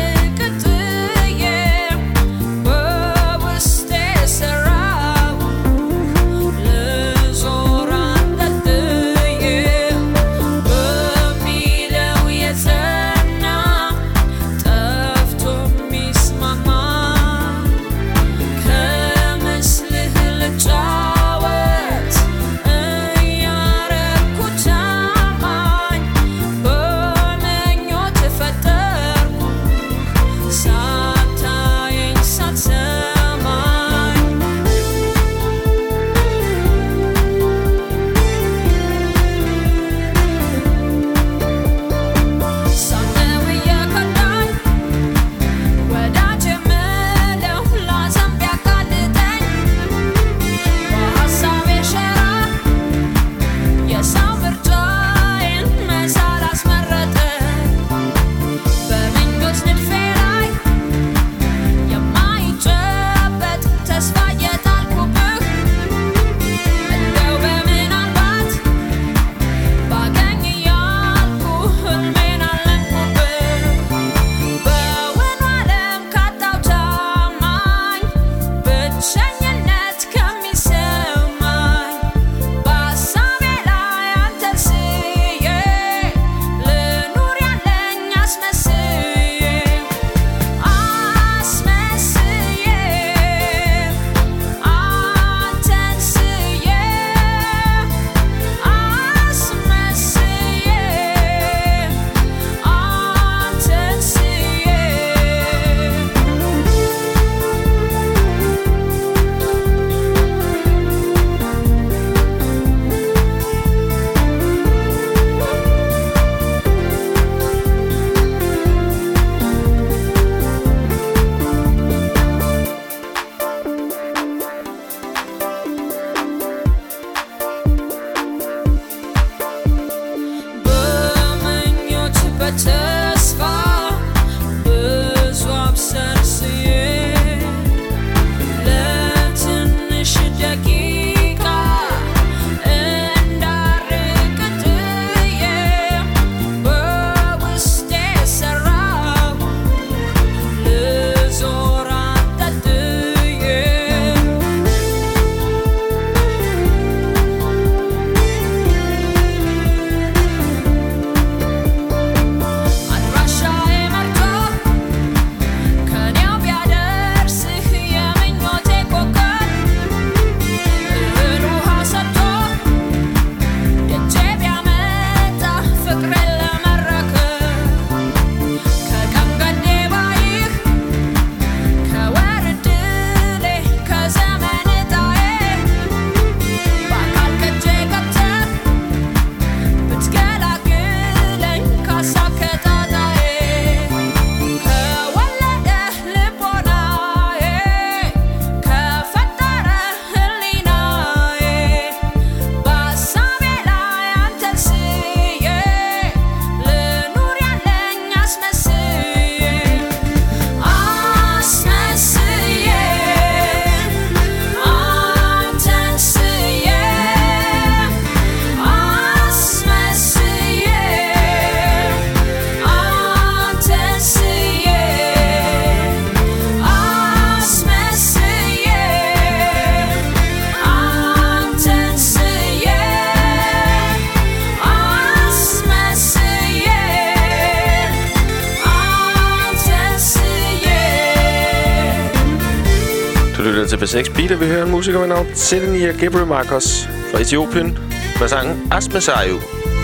Du lytter til P seks Beat, og vi hører en musiker ved navn Selenir Gebremarkos fra Etiopien med sangen Asmesayu.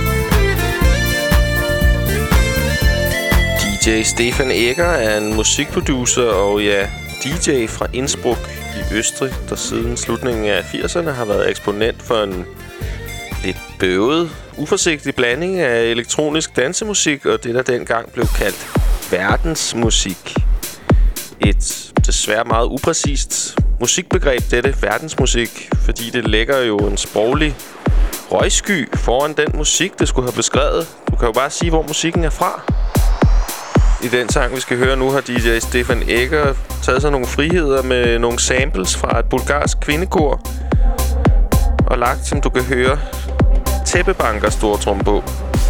D J Stefan Egger er en musikproducer og ja, D J fra Innsbruck i Østrig, der siden slutningen af firserne har været eksponent for en lidt bøvet, uforsigtig blanding af elektronisk dansemusik og det, der dengang blev kaldt verdensmusik. Et desværre meget upræcist musikbegreb, dette verdensmusik, fordi det lægger jo en sproglig røgsky foran den musik, det skulle have beskrevet. Du kan jo bare sige, hvor musikken er fra. I den sang, vi skal høre nu, har D J Stefan Egger taget sig nogle friheder med nogle samples fra et bulgarsk kvindekor og lagt, som du kan høre, tæppebanker stortrum på.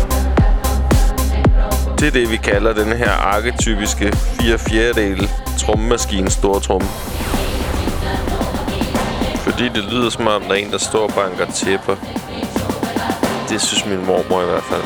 Det er det, vi kalder denne her arketypiske fire fjerdedel trommemaskine stortrum. Fordi det lyder som om, der er en, der står og banker tæpper. Det synes min mormor i hvert fald.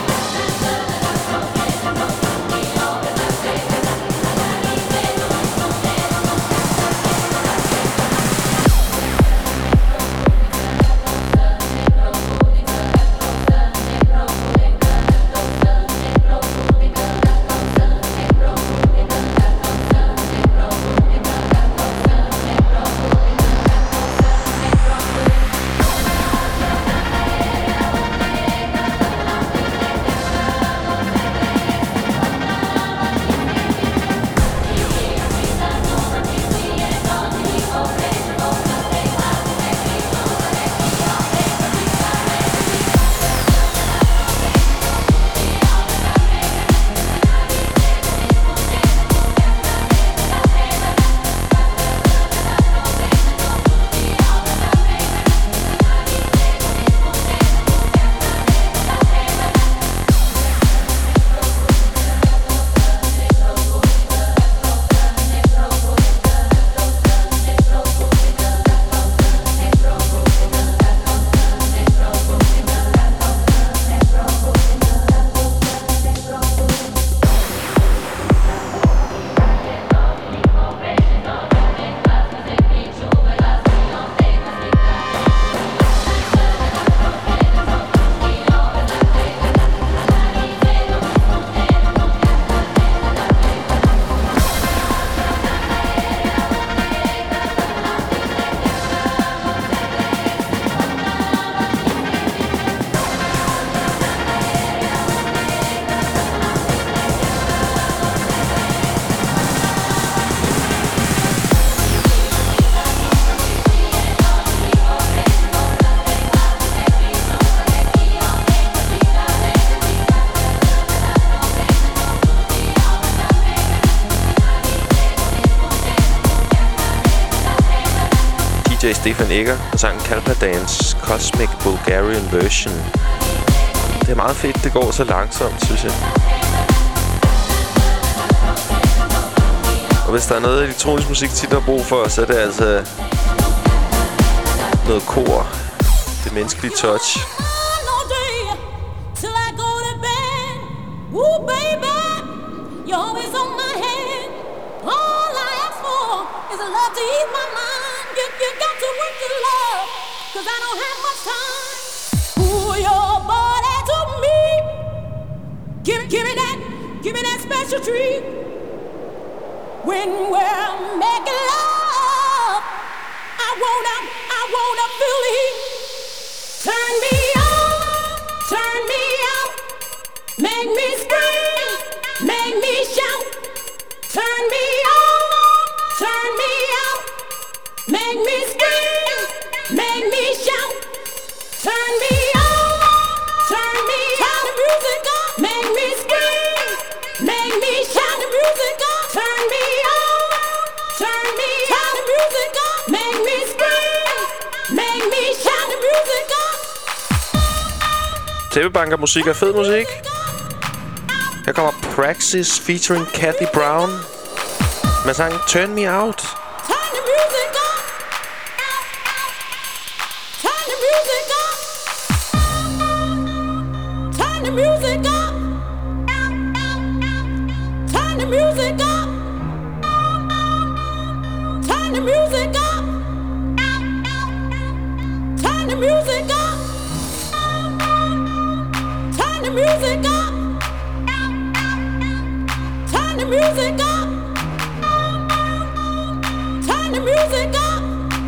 D J Stefan Egger og sangen Kalpadance Cosmic Bulgarian Version. Det er meget fedt, det går så langsomt, synes jeg. Og hvis der er noget elektronisk musik tit har brug for, så er det altså noget kor. Det menneskelige touch. Treat when we're making love. I wanna, I wanna feel the heat. Turn me on, turn me out, make me scream, make me shout. Turn me on, turn me out, make me scream, make me shout. Turn me on, turn me out, the music on, make me scream, make me shout. The music on, turn me on, turn me out, the music on, make me scream, make me shout. The music on. Tæppebanker musik er fed musik. Her kommer Praxis featuring Kathy Brown med sangen Turn Me Out. Turn the music on. Turn the music on. Turn the music on. Turn the music on. Turn Turn the music up. Turn the music up. Turn the music up. Turn the music up. Turn the music up.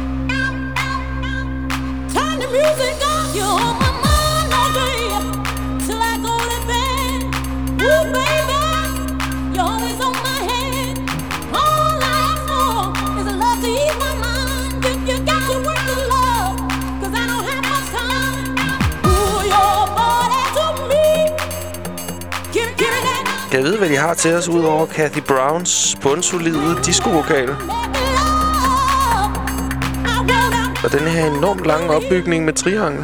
Turn the music up. You're on my mind all day till I go to bed. Ooh, baby, you're always on my head. All I ask for is a love to ease my mind. You, you got to work the love, 'cause I don't have much time. Ooh, your body to me. Give, give me that. Kan jeg vide, hvad de har til os, ud over Kathy Browns bundsolide disco-vokal? Og den her enormt lange opbygning med triangel.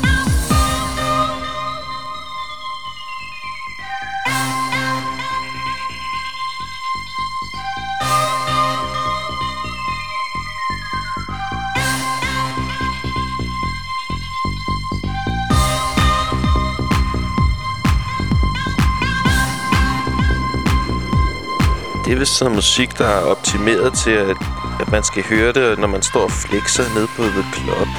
Det er vist sådan musik, der er optimeret til, at, at man skal høre det, når man står og flexer ned på The Club.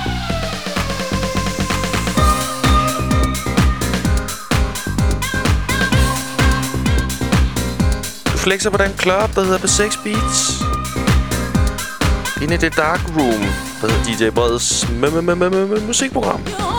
Du flexer på den club, der hedder B seks Beats. Inde i det dark room, der hedder D J Breds musikprogram.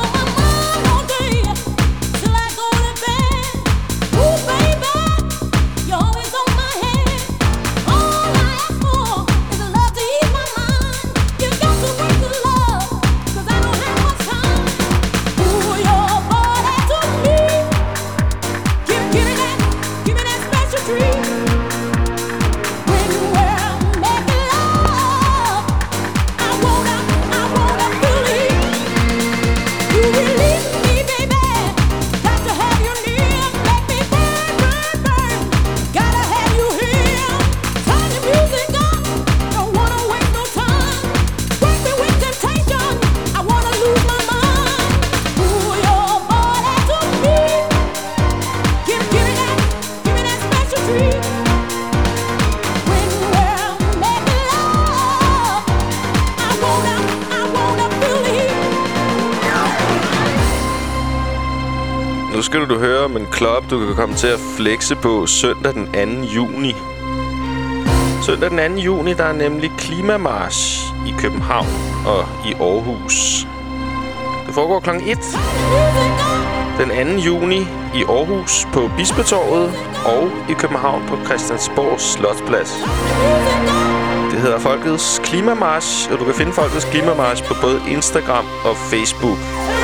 Nu skal du høre om en club, du kan komme til at flexe på søndag den anden juni. Søndag den anden juni, der er nemlig Klimamarch i København og i Aarhus. Det foregår klokken et. Den anden juni i Aarhus på Bispetorvet og i København på Christiansborg Slotsplads. Det hedder Folkets Klimamarch, og du kan finde Folkets Klimamarch på både Instagram og Facebook.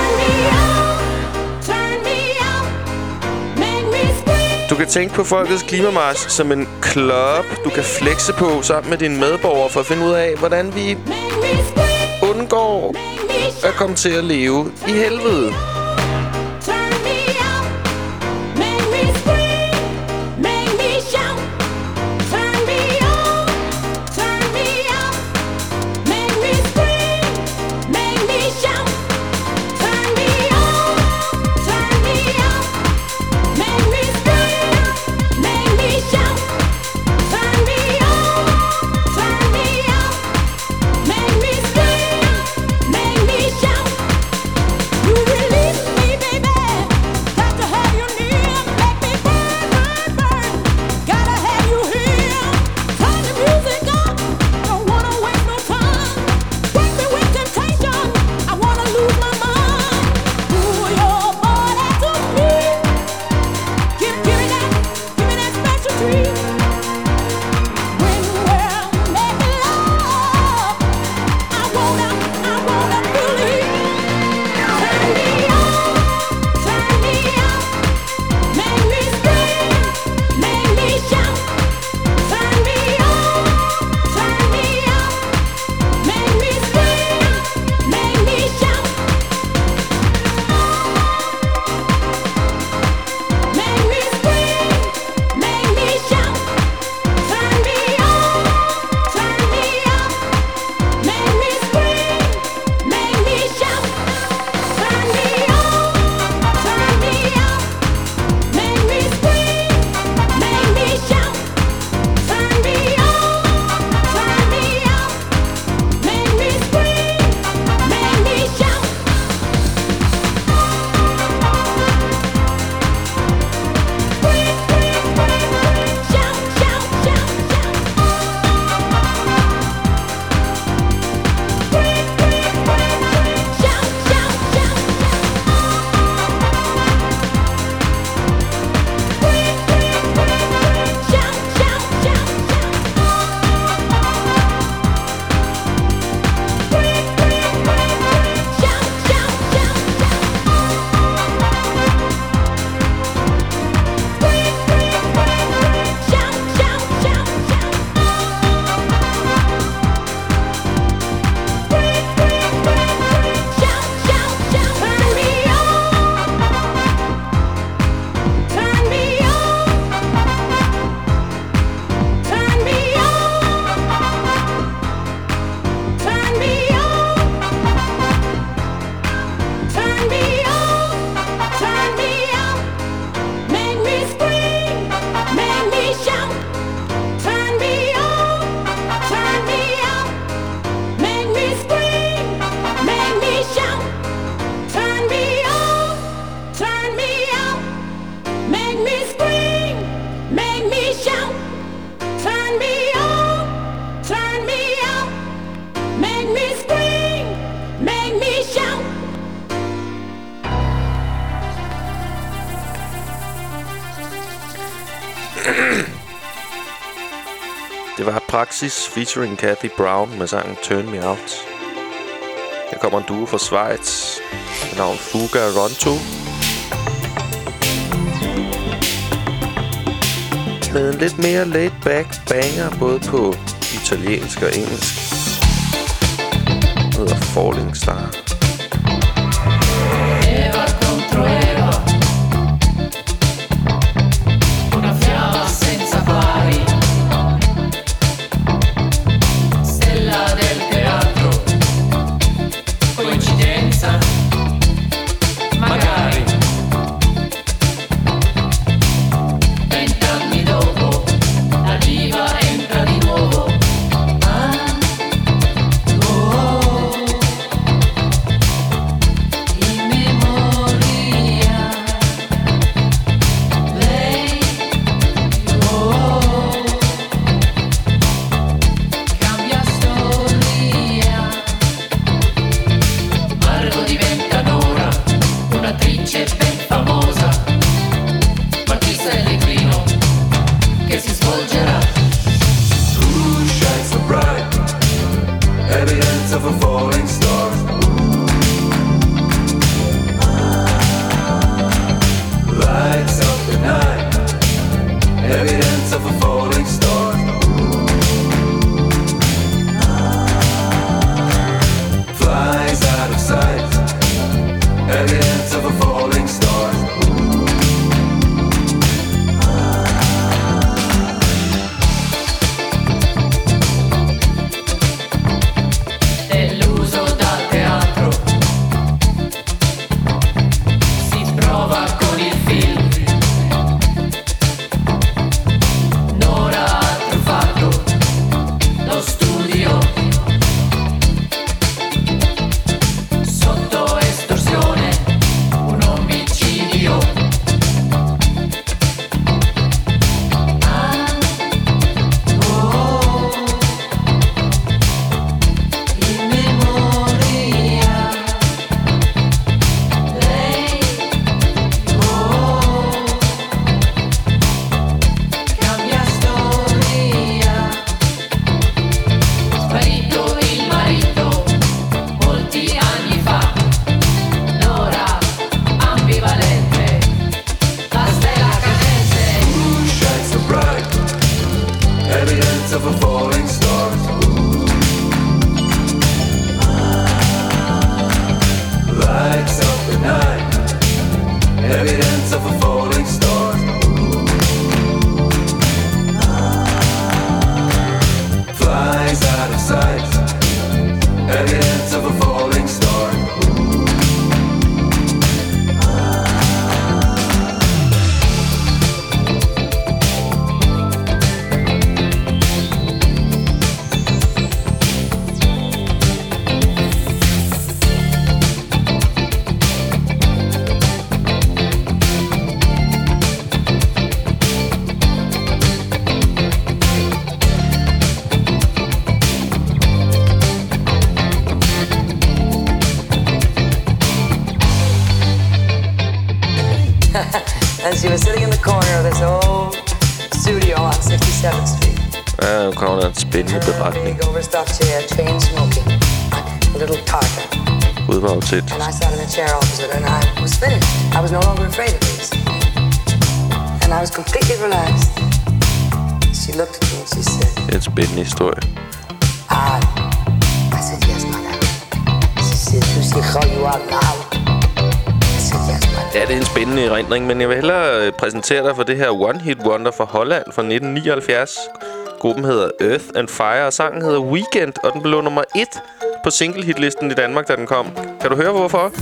Du kan tænke på Folkets Klimamarch som en club, du kan flexe på sammen med dine medborgere for at finde ud af, hvordan vi undgår at komme til at leve i helvede. Release Det var Praxis featuring Kathy Brown med sangen Turn Me Out. Der kommer en duo fra Schweiz med navn Fuga Ronto. Med en lidt mere laid-back banger både på italiensk og engelsk. Det hedder Falling Star. Eva contro Eva, una fiamma senza pari, stella del teatro, coincidenza, magari. Vent'anni dopo, la diva entra di nuovo. Ah, oh, in memoria, lei, oh, cambia storia. Margot diventa Nora, un'attrice ben famosa. Battista Pellegrino, che si svolgerà. Who shines so bright? Evidence of a falling star. Lights up the night. Evidence of a falling star. Flies out of sight. Evidence of a falling star. Deluso dal teatro, si prova con il film. Nora ha truffato lo studio sotto estorsione, un omicidio. Ah, oh, in memoria, lei, oh, cambia storia. Sparito il marito molti anni fa. Nora ambivalente, la stella cadente. Who shines so bright? Evidence of a falling star. Lights up the night. Evidence of a falling star. Flies out of sight. Evidence of a falling star. And she was sitting in the corner of this old studio on sixty-seventh Street. Ja, nu kommer der en spændende beretning. Big overstuffed chair, chain smoking, a little tartar. Gud var jo tæt. And I sat in a chair opposite her, and I was finished. I was no longer afraid of these. And I was completely relaxed. She looked at me and she said, Det er en spændende historie. "Ah." I said, "Yes, madam." She said, "You see how you are now." I said, "Yes, madam." Ja, det er en spændende erindring, men jeg vil hellere øh, præsentere dig for det her One Hit Wonder fra Holland fra nitten nioghalvfjerds. Gruppen hedder Earth and Fire, og sangen hedder Weekend, og den blev nummer et på single-hitlisten i Danmark, da den kom. Kan du høre, hvorfor?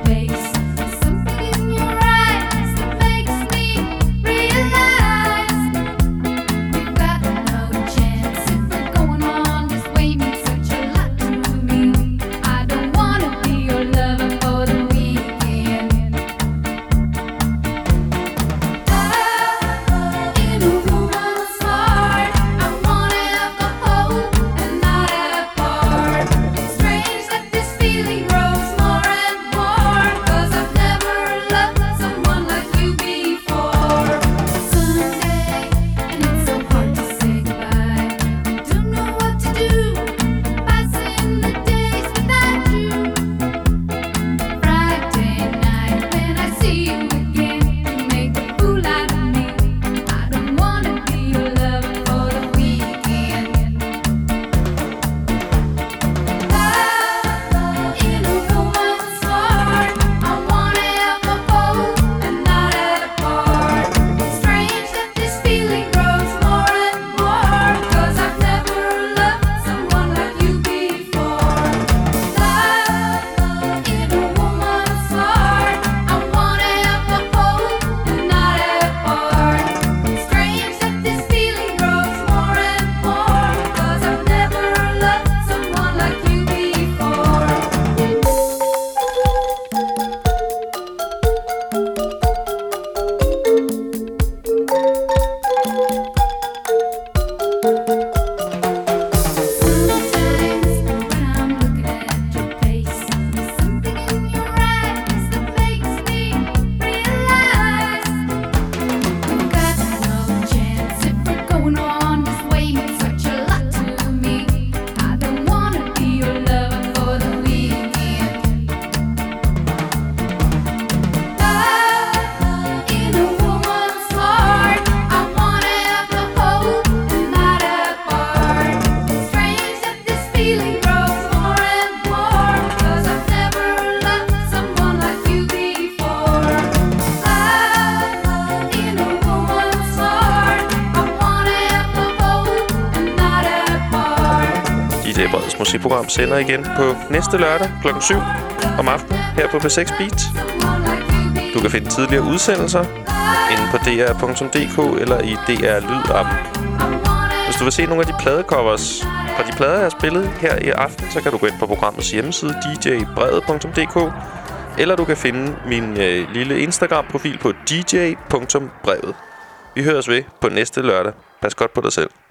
Something in your eyes that makes me realize D J Breds musikprogram sender igen på næste lørdag klokken syv om aftenen her på P seks Beat. Du kan finde tidligere udsendelser inde på d r punktum d k eller i D R Lyd-appen. Hvis du vil se nogle af de pladecovers fra de plader, jeg har spillet her i aften, så kan du gå ind på programmets hjemmeside d j brede punktum d k, eller du kan finde min øh, lille Instagram-profil på d j punktum brevet. Vi høres ved på næste lørdag. Pas godt på dig selv.